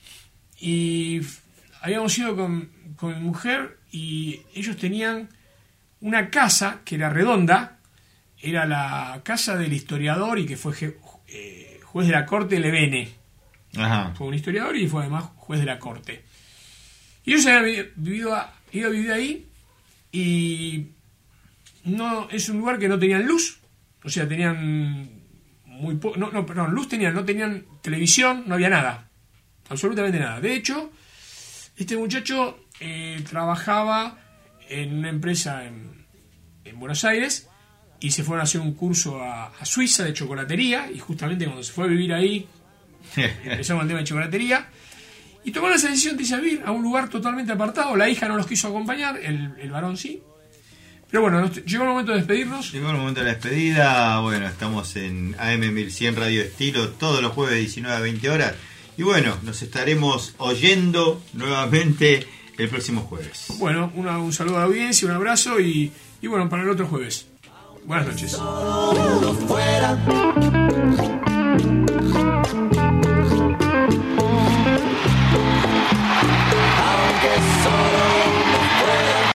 y habíamos ido con, con mi mujer y ellos tenían una casa que era redonda, era la casa del historiador y que fue eh, juez de la corte Levene. Ajá. Fue un historiador y fue además juez de la corte. Y ellos habían vivido a, ido a vivir ahí y no es un lugar que no tenían luz, o sea, tenían muy po- no, no, perdón, luz tenían, no tenían televisión, no había nada, absolutamente nada. De hecho, este muchacho eh, trabajaba en una empresa en, en Buenos Aires y se fueron a hacer un curso a, a Suiza de chocolatería, y justamente cuando se fue a vivir ahí empezó con el tema de chocolatería y tomaron esa decisión de irse a vivir a un lugar totalmente apartado. La hija no los quiso acompañar, el, el varón sí. Pero bueno, nos, llegó el momento de despedirnos. Llegó el momento de la despedida. Bueno, estamos en A M mil cien Radio Estilo todos los jueves de diecinueve a veinte horas. Y bueno, nos estaremos oyendo nuevamente el próximo jueves. Bueno, una, un saludo a la audiencia, un abrazo y, y bueno, para el otro jueves. Buenas noches. Todo fuera.